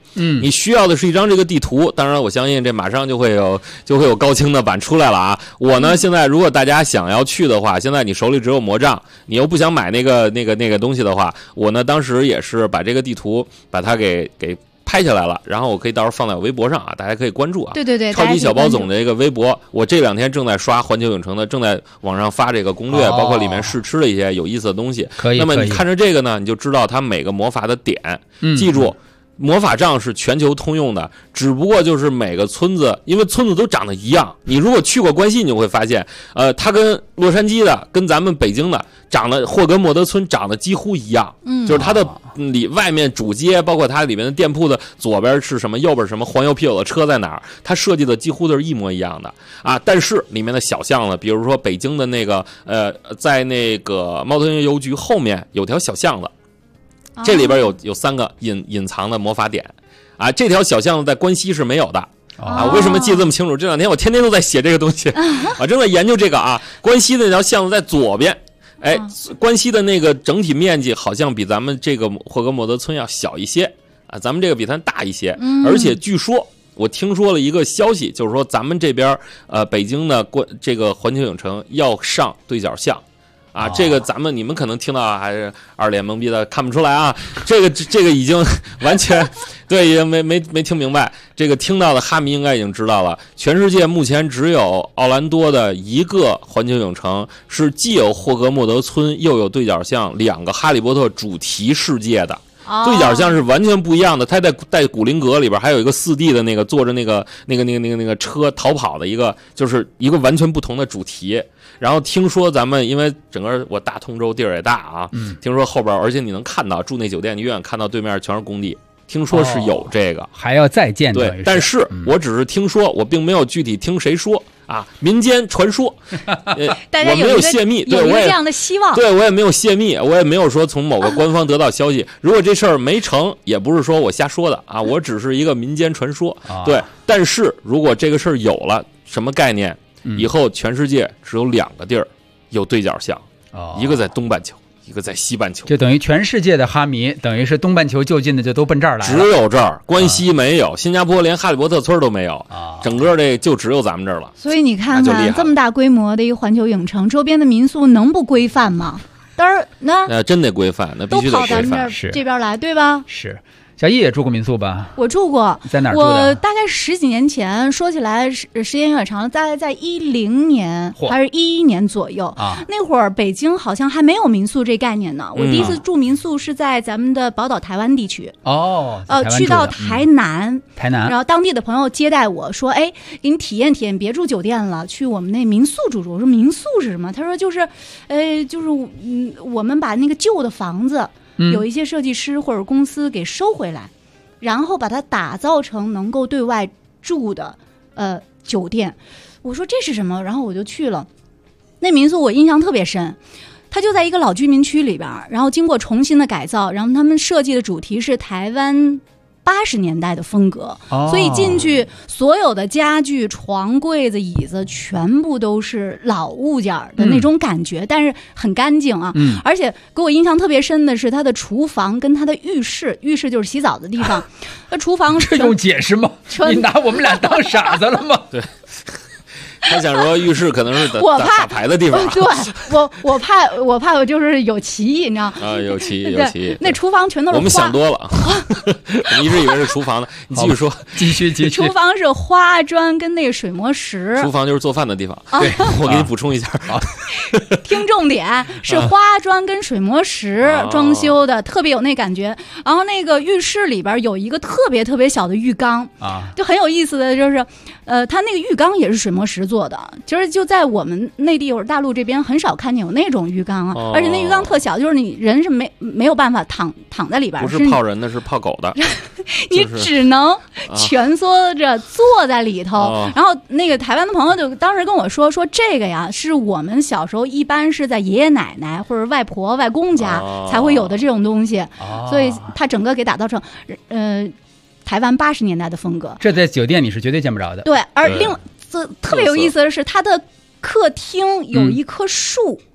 你需要的是一张这个地图。当然，我相信这马上就会有高清的版出来了啊。我呢，现在如果大家想要去的话，现在你手里只有魔杖，你又不想买那个东西的话，我呢当时也是把这个地图把它给拍下来了，然后我可以到时候放在微博上啊，大家可以关注啊。 对， 超级小包总的这个微博，我这2天正在刷环球影城的，正在网上发这个攻略，包括里面试吃的一些有意思的东西。 可以。 那么你看着这个呢，你就知道它每个魔法的点。记住，魔法杖是全球通用的，只不过就是每个村子，因为村子都长得一样。你如果去过关西，你就会发现，它跟洛杉矶的、跟咱们北京的长得，霍格莫德村长得几乎一样。就是它的外面主街，包括它里面的店铺的左边是什么，右边什么，黄油啤酒的车在哪儿，它设计的几乎都是一模一样的啊。但是里面的小巷子，比如说北京的那个在那个猫头鹰邮局后面有条小巷子。这里边有3个隐藏的魔法点啊，这条小巷子在关西是没有的啊。为什么记得这么清楚？这2天我天天都在写这个东西啊，正在研究这个啊。关西的那条巷子在左边，关西的那个整体面积好像比咱们这个霍格莫德村要小一些啊，咱们这个比它大一些，而且据说我听说了一个消息，就是说咱们这边北京的这个环球影城要上对角巷。啊，这个你们可能听到还是2脸懵逼的，看不出来啊。这个已经完全对，已经没听明白。这个听到的哈迷应该已经知道了。全世界目前只有奥兰多的一个环球影城是既有霍格莫德村又有对角巷2个哈利波特主题世界的。对角巷是完全不一样的，它在古灵阁里边还有一个4D的那个坐着那个车逃跑的一个，就是一个完全不同的主题。然后听说咱们因为整个我大通州地儿也大啊，听说后边而且你能看到住那酒店，你远远看到对面全是工地，听说是有这个， 还要再建。 对，但是我只是听说，我并没有具体听谁说啊，民间传说， 大家我没有泄密，对， 有一个这样的希望， 对我也没有泄密，我也没有说从某个官方得到消息。如果这事儿没成，也不是说我瞎说的啊，我只是一个民间传说。对，但是如果这个事儿有了，什么概念？以后全世界只有2个地儿有对角巷，一个在东半球，一个在西半球， 就等于全世界的哈迷，等于是东半球就近的就都奔这儿来了。 只有这儿，关西没有，新加坡连哈利波特村都没有，整个这就只有咱们这儿了。 所以你看看这么大规模的一个环球影城，周边的民宿能不规范吗？当然，那真得规范，那必须得规范。 都跑咱这边来，对吧？ 是。小易也住过民宿吧？ 我住过， 在哪儿住的？ 我大概10几年前，说起来时间有点长了，大概在10年还是11年左右啊。那会儿北京好像还没有民宿这概念呢。我第一次住民宿是在咱们的宝岛台湾地区去到台南，然后当地的朋友接待我说：“哎，给你体验体验，别住酒店了，去我们那民宿住住。”我说：“民宿是什么？”他说：“就是，我们把那个旧的房子。”有一些设计师或者公司给收回来，然后把它打造成能够对外住的酒店。我说这是什么？然后我就去了。那民宿我印象特别深，它就在一个老居民区里边，然后经过重新的改造，然后他们设计的主题是台湾80年代的风格，所以进去所有的家具、床、柜子、椅子全部都是老物件的那种感觉，但是很干净啊。而且给我印象特别深的是它的厨房跟它的浴室，浴室就是洗澡的地方，那厨房这用解释吗？你拿我们俩当傻子了吗？ 对。他想说浴室可能是打牌的地方， 对，我怕我就是有歧义，你知道啊？有歧义。 那厨房全都是我们想多了，我们一直以为是厨房呢。你继续说， 继续。 厨房是花砖跟那个水磨石， 厨房就是做饭的地方。对，我给你补充一下。 听重点是花砖跟水磨石装修的，特别有那感觉。然后那个浴室里边有一个特别特别小的浴缸啊，就很有意思的就是，它那个浴缸也是水磨石做的，其实就在我们内地或者大陆这边很少看见有那种浴缸啊，而且那浴缸特小，就是你人是没有办法躺在里边， 不是泡人的，是泡狗的， 你只能蜷缩着坐在里头。然后那个台湾的朋友就当时跟我说这个呀，是我们小时候一般是在爷爷奶奶或者外婆外公家才会有的这种东西，所以它整个给打造成台湾80年代的风格。 这在酒店里是绝对见不着的。 对，而特别有意思的是，它的客厅有一棵树，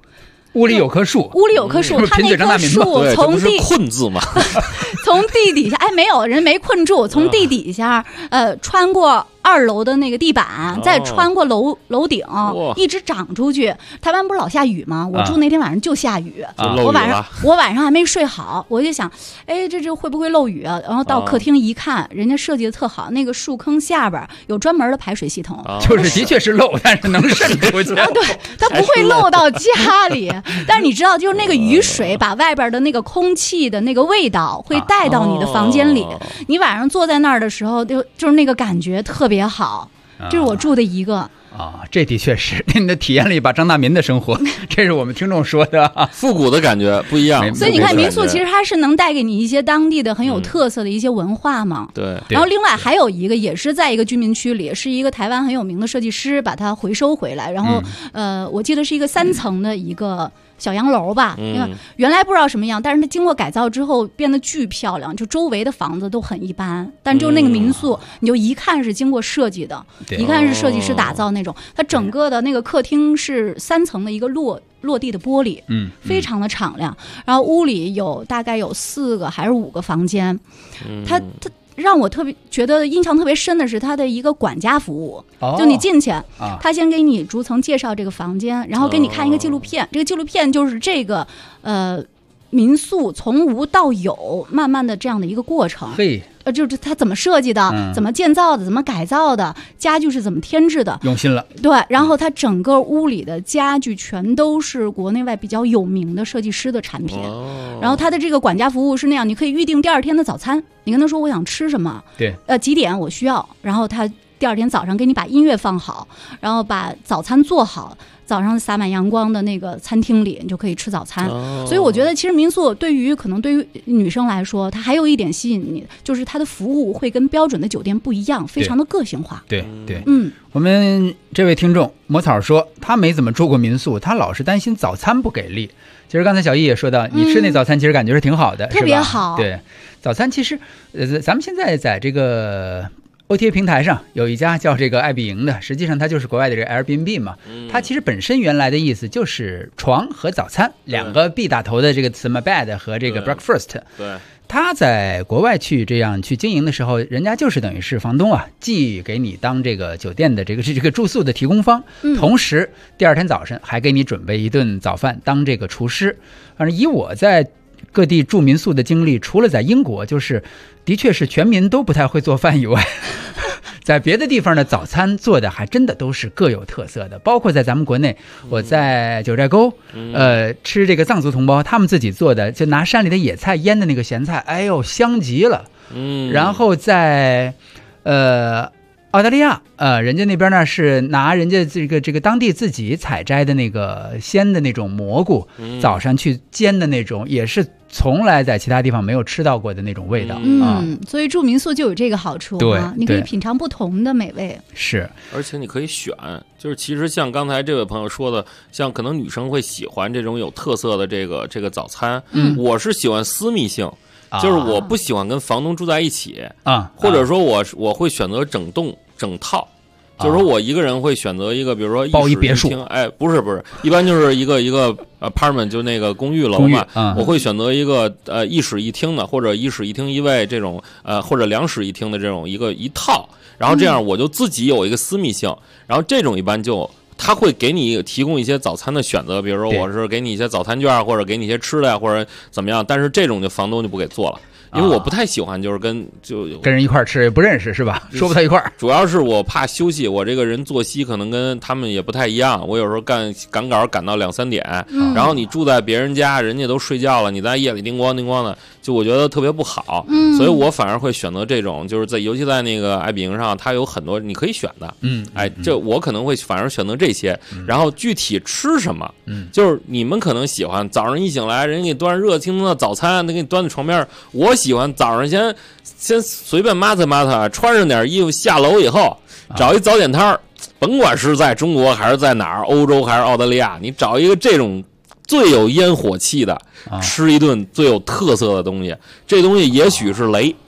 屋里有棵树， 屋里有棵树，他那棵树从地困字嘛， 从地底下，没有人没困住，从地底下穿过2楼的那个地板，再穿过楼顶，一直长出去。台湾不是老下雨吗？我住那天晚上就下雨，我晚上还没睡好，我就想，哎，这会不会漏雨啊？然后到客厅一看，人家设计的特好，那个树坑下边有专门的排水系统， 就是的确是漏，但是能渗出去。 对，它不会漏到家里。但是你知道，就是那个雨水把外边的那个空气的那个味道会带到你的房间里，你晚上坐在那儿的时候，就是那个感觉特别好。这是我住的一个。 这的确是您的体验了一把张大民的生活，这是我们听众说的， 复古的感觉不一样。 所以你看，民宿其实它是能带给你一些当地的很有特色的一些文化嘛。 对。 然后另外还有一个，也是在一个居民区里，是一个台湾很有名的设计师把它回收回来，然后我记得是一个3层的一个小洋楼吧，因为原来不知道什么样，但是它经过改造之后变得巨漂亮，就周围的房子都很一般，但就那个民宿，你就一看是经过设计的，一看是设计师打造那种。它整个的那个客厅是3层的一个落地的玻璃，非常的敞亮。然后屋里大概有4个还是5个房间，它让我特别觉得印象特别深的是他的一个管家服务，就你进去，他先给你逐层介绍这个房间，然后给你看一个纪录片，这个纪录片就是这个民宿从无到有慢慢的这样的一个过程。就是它怎么设计的，怎么建造的，怎么改造的，家具是怎么添置的， 用心了。 对，然后它整个屋里的家具全都是国内外比较有名的设计师的产品。然后它的这个管家服务是那样，你可以预定第2天的早餐，你跟他说我想吃什么， 对， 几点我需要，然后他第2天早上给你把音乐放好，然后把早餐做好，早上洒满阳光的那个餐厅里，你就可以吃早餐。所以我觉得其实民宿可能对于女生来说，它还有一点吸引你，就是它的服务会跟标准的酒店不一样，非常的个性化。 对，我们这位听众魔草说，他没怎么住过民宿，他老是担心早餐不给力。其实刚才小易也说到，你吃那早餐其实感觉是挺好的， 特别好。 对，早餐其实咱们现在在这个OTA 平台上有一家叫这个爱彼迎的，实际上它就是国外的这个 Airbnb 嘛，它其实本身原来的意思就是床和早餐2个 B 打头的这个词嘛 ，bed 和这个 breakfast。 对， 他在国外这样去经营的时候，人家就是等于是房东啊，既给你当这个酒店的这个住宿的提供方，同时第2天早晨还给你准备一顿早饭当这个厨师。反正以我在各地住民宿的经历，除了在英国，就是的确是全民都不太会做饭以外，在别的地方的早餐做的还真的都是各有特色的。包括在咱们国内，我在九寨沟吃这个藏族同胞他们自己做的，就拿山里的野菜腌的那个咸菜，哎呦香极了。然后在澳大利亚人家那边呢是拿人家这个当地自己采摘的那个鲜的那种蘑菇，早上去煎的那种，也是从来在其他地方没有吃到过的那种味道。 所以住民宿就有这个好处， 对， 你可以品尝不同的美味。 是， 而且你可以选，就是其实像刚才这位朋友说的，像可能女生会喜欢这种有特色的这个早餐，我是喜欢私密性。就是我不喜欢跟房东住在一起或者说我会选择整套，就是说我一个人会选择一个，比如说包一别墅， 不是，一般就是一个apartment， 就那个公寓楼嘛，我会选择一个1室1厅的，或者1室1厅1卫这种或者2室1厅的这种一套，然后这样我就自己有一个私密性，然后这种一般就。他会给你提供一些早餐的选择，比如说我是给你一些早餐券，或者给你一些吃的呀，或者怎么样。但是这种就房东就不给做了，因为我不太喜欢就是跟人一块吃，也不认识是吧？说不到一块儿。 主要是我怕休息，我这个人作息可能跟他们也不太一样。我有时候赶稿赶到2、3点，然后你住在别人家，人家都睡觉了，你在夜里叮咣叮咣的，就我觉得特别不好。所以我反而会选择这种，就是尤其在那个爱彼迎上，它有很多你可以选的。这我可能会反而选择这些。然后具体吃什么，就是你们可能喜欢早上一醒来，人家给你端热清清的早餐，给你端在床边。我喜欢早上先随便抹擦，穿上点衣服下楼以后，找一早点摊儿，甭管是在中国还是在哪儿，欧洲还是澳大利亚，你找一个这种最有烟火气的，吃一顿最有特色的东西。这东西也许是雷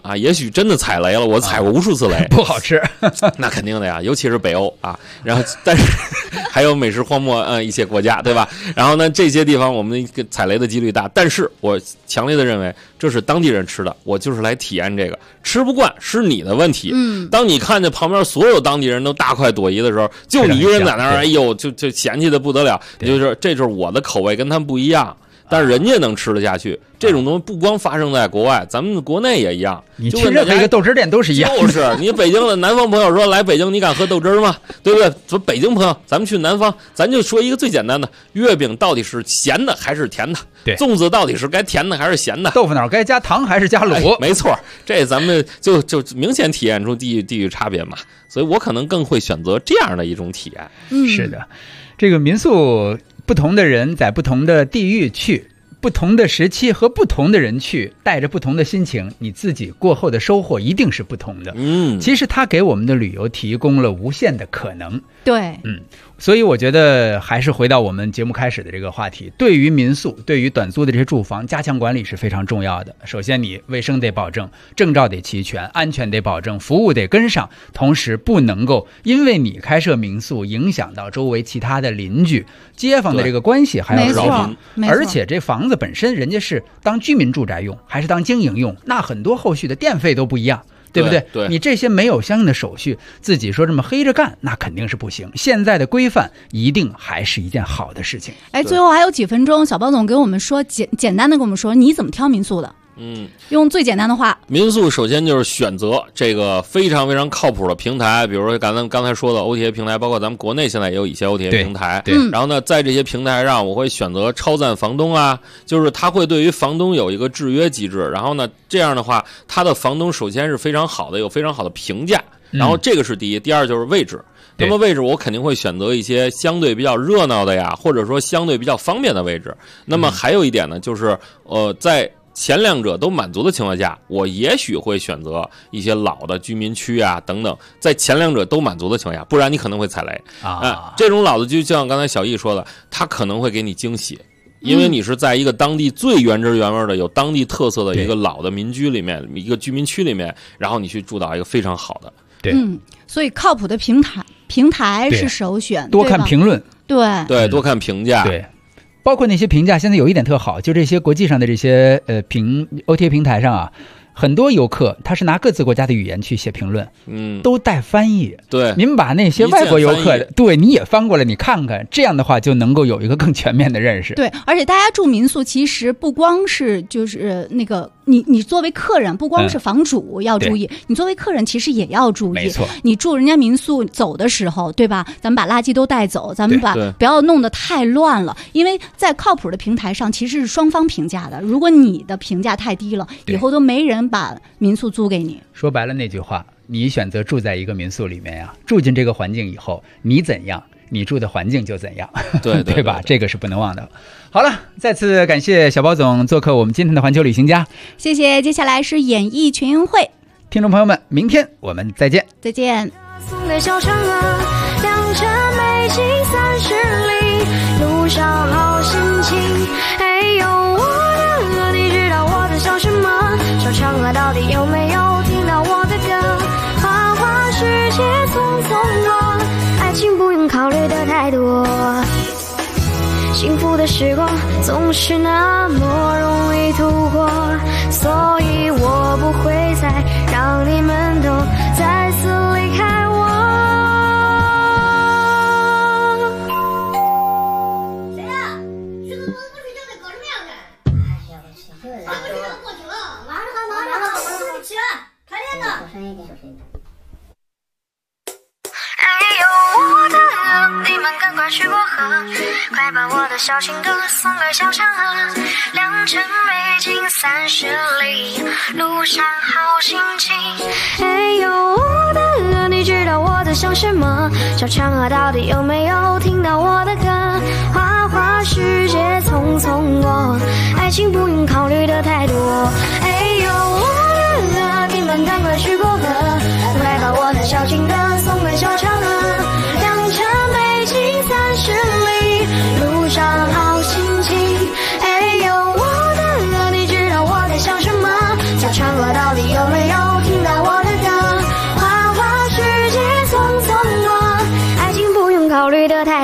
啊，也许真的踩雷了，我踩过无数次雷， 不好吃， 那肯定的呀，尤其是北欧啊，然后但是还有美食荒漠一些国家，对吧？然后呢，这些地方我们踩雷的几率大，但是我强烈的认为这是当地人吃的，我就是来体验这个，吃不惯是你的问题。当你看见旁边所有当地人都大快朵颐的时候，就你一个人在那儿，哎呦，就嫌弃的不得了，就是这就是我的口味跟他们不一样。但是人家能吃得下去，这种东西不光发生在国外，咱们国内也一样。 你去任何一个豆汁店都是一样。 就是你北京的南方朋友说来北京，你敢喝豆汁吗？对不对？说北京朋友，咱们去南方，咱就说一个最简单的，月饼到底是咸的还是甜的？ 对， 粽子到底是该甜的还是咸的？ 豆腐脑该加糖还是加卤？ 没错，这咱们就明显体验出地域差别嘛。所以我可能更会选择这样的一种体验。 是的，这个民宿。不同的人在不同的地域去，不同的时期和不同的人去，带着不同的心情，你自己过后的收获一定是不同的。其实它给我们的旅游提供了无限的可能。 对， 所以我觉得还是回到我们节目开始的这个话题，对于民宿，对于短租的这些住房，加强管理是非常重要的。首先你卫生得保证，证照得齐全，安全得保证，服务得跟上，同时不能够因为你开设民宿影响到周围其他的邻居街坊的这个关系，还要扰民。而且这房子本身人家是当居民住宅用还是当经营用，那很多后续的电费都不一样，对不对？ 对， 你这些没有相应的手续，自己说这么黑着干，那肯定是不行。现在的规范一定还是一件好的事情。 最后还有几分钟，小包总给我们说简单的跟我们说，你怎么挑民宿的？用最简单的话， 民宿首先就是选择这个非常非常靠谱的平台，比如说刚才说的 OTA 平台，包括咱们国内现在也有一些 OTA 平台。 对， 然后呢，在这些平台上，我会选择超赞房东啊，就是他会对于房东有一个制约机制，然后呢，这样的话，他的房东首先是非常好的，有非常好的评价，然后这个是第一，第二就是位置。那么位置我肯定会选择一些相对比较热闹的呀，或者说相对比较方便的位置。那么还有一点呢，就是在前两者都满足的情况下，我也许会选择一些老的居民区啊等等，在前两者都满足的情况下，不然你可能会踩雷啊。这种老的居，就像刚才小易说的，它可能会给你惊喜，因为你是在一个当地最原汁原味的、有当地特色的一个老的民居里面，一个居民区里面，然后你去住到一个非常好的。 对， 所以靠谱的平台是首选， 多看评论， 对，多看评价， 对。包括那些评价，现在有一点特好，就这些国际上的这些OTA 平台上啊，很多游客他是拿各自国家的语言去写评论，都带翻译。 对， 您把那些外国游客对你也翻过来，你看看，这样的话就能够有一个更全面的认识。 对，而且大家住民宿其实不光是就是那个。你作为客人，不光是房主要注意，你作为客人其实也要注意。 没错， 你住人家民宿走的时候，对吧？咱们把垃圾都带走，咱们不要弄得太乱了。因为在靠谱的平台上，其实是双方评价的。如果你的评价太低了，以后都没人把民宿租给你。 说白了那句话，你选择住在一个民宿里面呀，住进这个环境以后，你怎样，你住的环境就怎样，对吧？这个是不能忘的。好了，再次感谢小包总做客我们今天的环球旅行家， 谢谢。接下来是演艺全运会， 听众朋友们，明天我们再见， 再见。 送给小嫦娥，良辰美景30里，路上好心情。哎呦我的，你知道我在想什么？小嫦娥到底有没有听到我的歌？花花世界匆匆过，爱情不用考虑的太多。幸福的时光总是那么容易度过，所以我不会再让你们都再次离开我。谁呀？这个不睡觉得搞什么样的？哎呀，我去，不睡觉过去了，马上起来，开练呢。小声一点，小声一点。哎呦我的，你们赶快去过河，快把我的小情歌送给小嫦娥。良辰美景30里，路上好心情。哎呦我的，你知道我在想什么？小嫦娥到底有没有听到我的歌？花花世界匆匆过，爱情不用考虑的太多。哎呦我的，你们赶快去过河，快把我的小情歌送给小嫦娥。良辰美景30里，路上好心情。哎呦我的，你知道我在想什么？小嫦娥到底有没有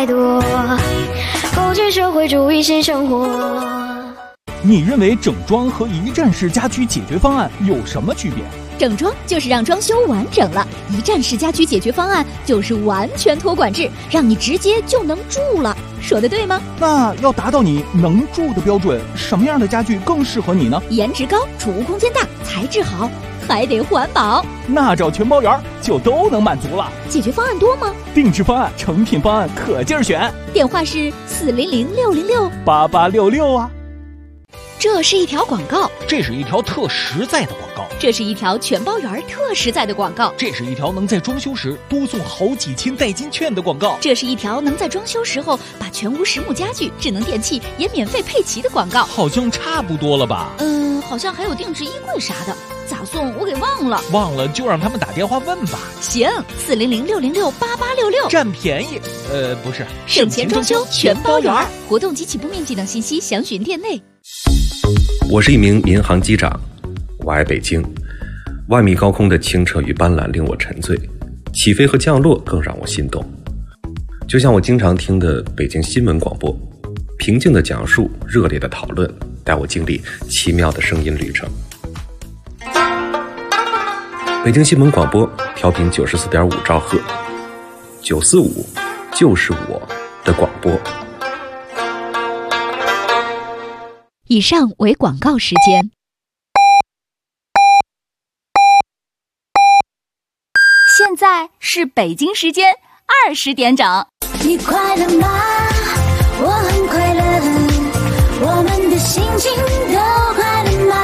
太多，构建社会主义新生活。 你认为整装和一站式家居解决方案有什么区别？ 整装就是让装修完整了，一站式家居解决方案就是完全托管制，让你直接就能住了。说的对吗？ 那要达到你能住的标准，什么样的家具更适合你呢？ 颜值高，储物空间大，材质好，还得环保。 那找全包园就都能满足了。 解决方案多吗？ 定制方案、成品方案可劲儿选。 电话是400-606-8866 啊。 这是一条广告， 这是一条特实在的广告， 这是一条全包园特实在的广告， 这是一条能在装修时多送好几千代金券的广告， 这是一条能在装修时候把全屋实木家具、智能电器也免费配齐的广告。 好像差不多了吧？ 好像还有定制衣柜啥的，咋送我给忘了。 忘了就让他们打电话问吧。 行，400-606-8866， 占便宜。不是， 省钱装修全包园，活动及起步面积等信息详询店内。 我是一名民航机长，我爱北京。万米高空的清澈与斑斓令我沉醉，起飞和降落更让我心动。就像我经常听的北京新闻广播，平静的讲述，热烈的讨论，带我经历奇妙的声音旅程。北京新闻广播调频94.5兆赫，945就是我的广播。 以上为广告时间。 现在是北京时间20点整。 你快乐吗？我很快乐，我们的心情都快乐吗？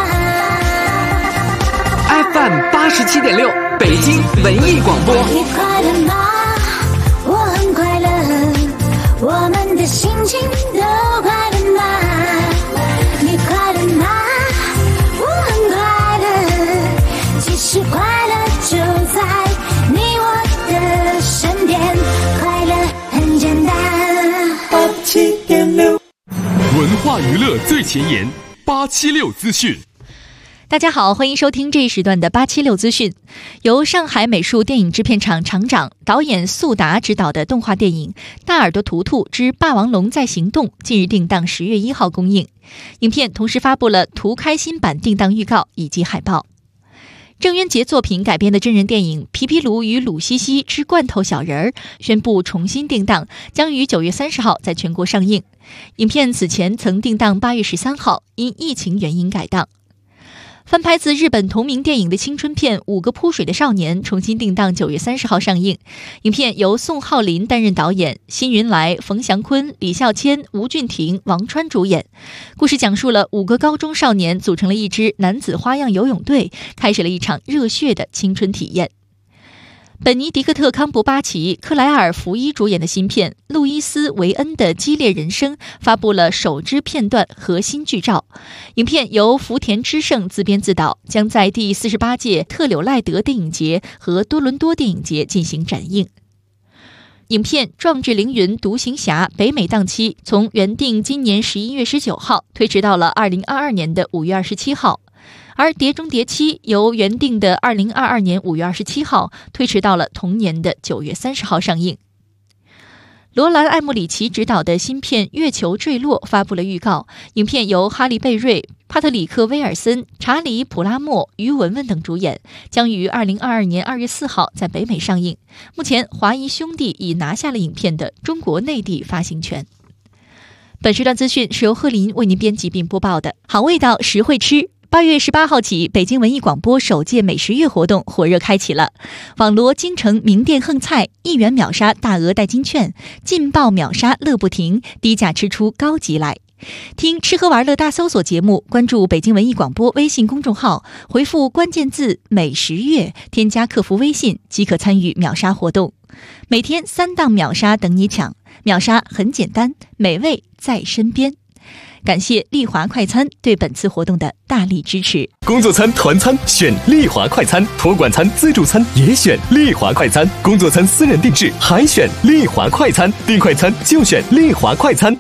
FM 87.6，北京文艺广播。 你快乐吗？我很快乐，我们的心情都快乐吗？你快乐吗？我很快乐，其实快乐就在你我的身边，快乐很简单。87.6， 文化娱乐最前沿，876资讯。 大家好，欢迎收听这一时段的876资讯。由上海美术电影制片厂厂长、导演速达执导的动画电影《大耳朵图图之霸王龙在行动》近日定档10月1号公映。影片同时发布了图开心版定档预告以及海报。郑渊洁作品改编的真人电影《皮皮鲁与鲁西西之罐头小人儿》宣布重新定档，将于9月30号在全国上映。影片此前曾定档8月13号，因疫情原因改档。翻拍自日本同名电影的青春片《5个扑水的少年》重新定档9月30号上映。影片由宋浩林担任导演，辛云来、冯祥坤、李孝谦、吴俊廷、王川主演。故事讲述了5个高中少年组成了一支男子花样游泳队，开始了一场热血的青春体验。本尼迪克特·康伯巴奇、克莱尔·福伊主演的新片《路易斯·维恩的激烈人生》发布了首支片段和新剧照。影片由福田知胜自编自导，将在第48届特柳赖德电影节和多伦多电影节进行展映。影片《壮志凌云独行侠》北美档期从原定今年11月19号推迟到了2022年的5月27号。而《碟中谍7》由原定的2022年5月27号推迟到了同年的9月30号上映。罗兰·艾默里奇执导的新片《月球坠落》发布了预告，影片由哈利·贝瑞、帕特里克·威尔森、查理·普拉默、于文文等主演，将于2022年2月4号在北美上映。目前，华谊兄弟已拿下了影片的中国内地发行权。本时段资讯是由贺林为您编辑并播报的。好味道，实惠吃。8月18号起，北京文艺广播首届美食月活动火热开启了。网罗京城名店横菜，1元秒杀大额代金券，劲爆秒杀乐不停，低价吃出高级来。听吃喝玩乐大搜索节目，关注北京文艺广播微信公众号，回复关键字美食月，添加客服微信即可参与秒杀活动。每天3档秒杀等你抢，秒杀很简单，美味在身边。感谢丽华快餐对本次活动的大力支持。 工作餐、团餐选丽华快餐，托管餐、自助餐也选丽华快餐，工作餐私人定制还选丽华快餐，订快餐就选丽华快餐。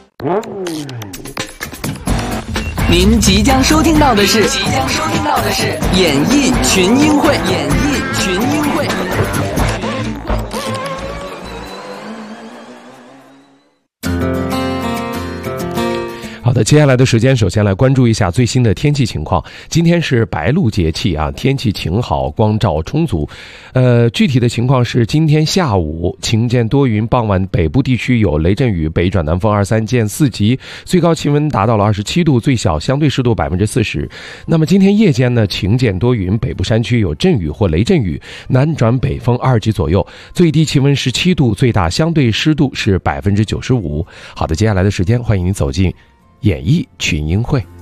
您即将收听到的是演艺群英会。 的，接下来的时间，首先来关注一下最新的天气情况。今天是白露节气啊，天气晴好，光照充足。具体的情况是，今天下午晴间多云，傍晚北部地区有雷阵雨，北转南风2、3见4级，最高气温达到了27度，最小相对湿度40%。那么今天夜间呢，晴间多云，北部山区有阵雨或雷阵雨，南转北风2级左右，最低气温17度，最大相对湿度是95%。好的，接下来的时间，欢迎您走进演艺群英会。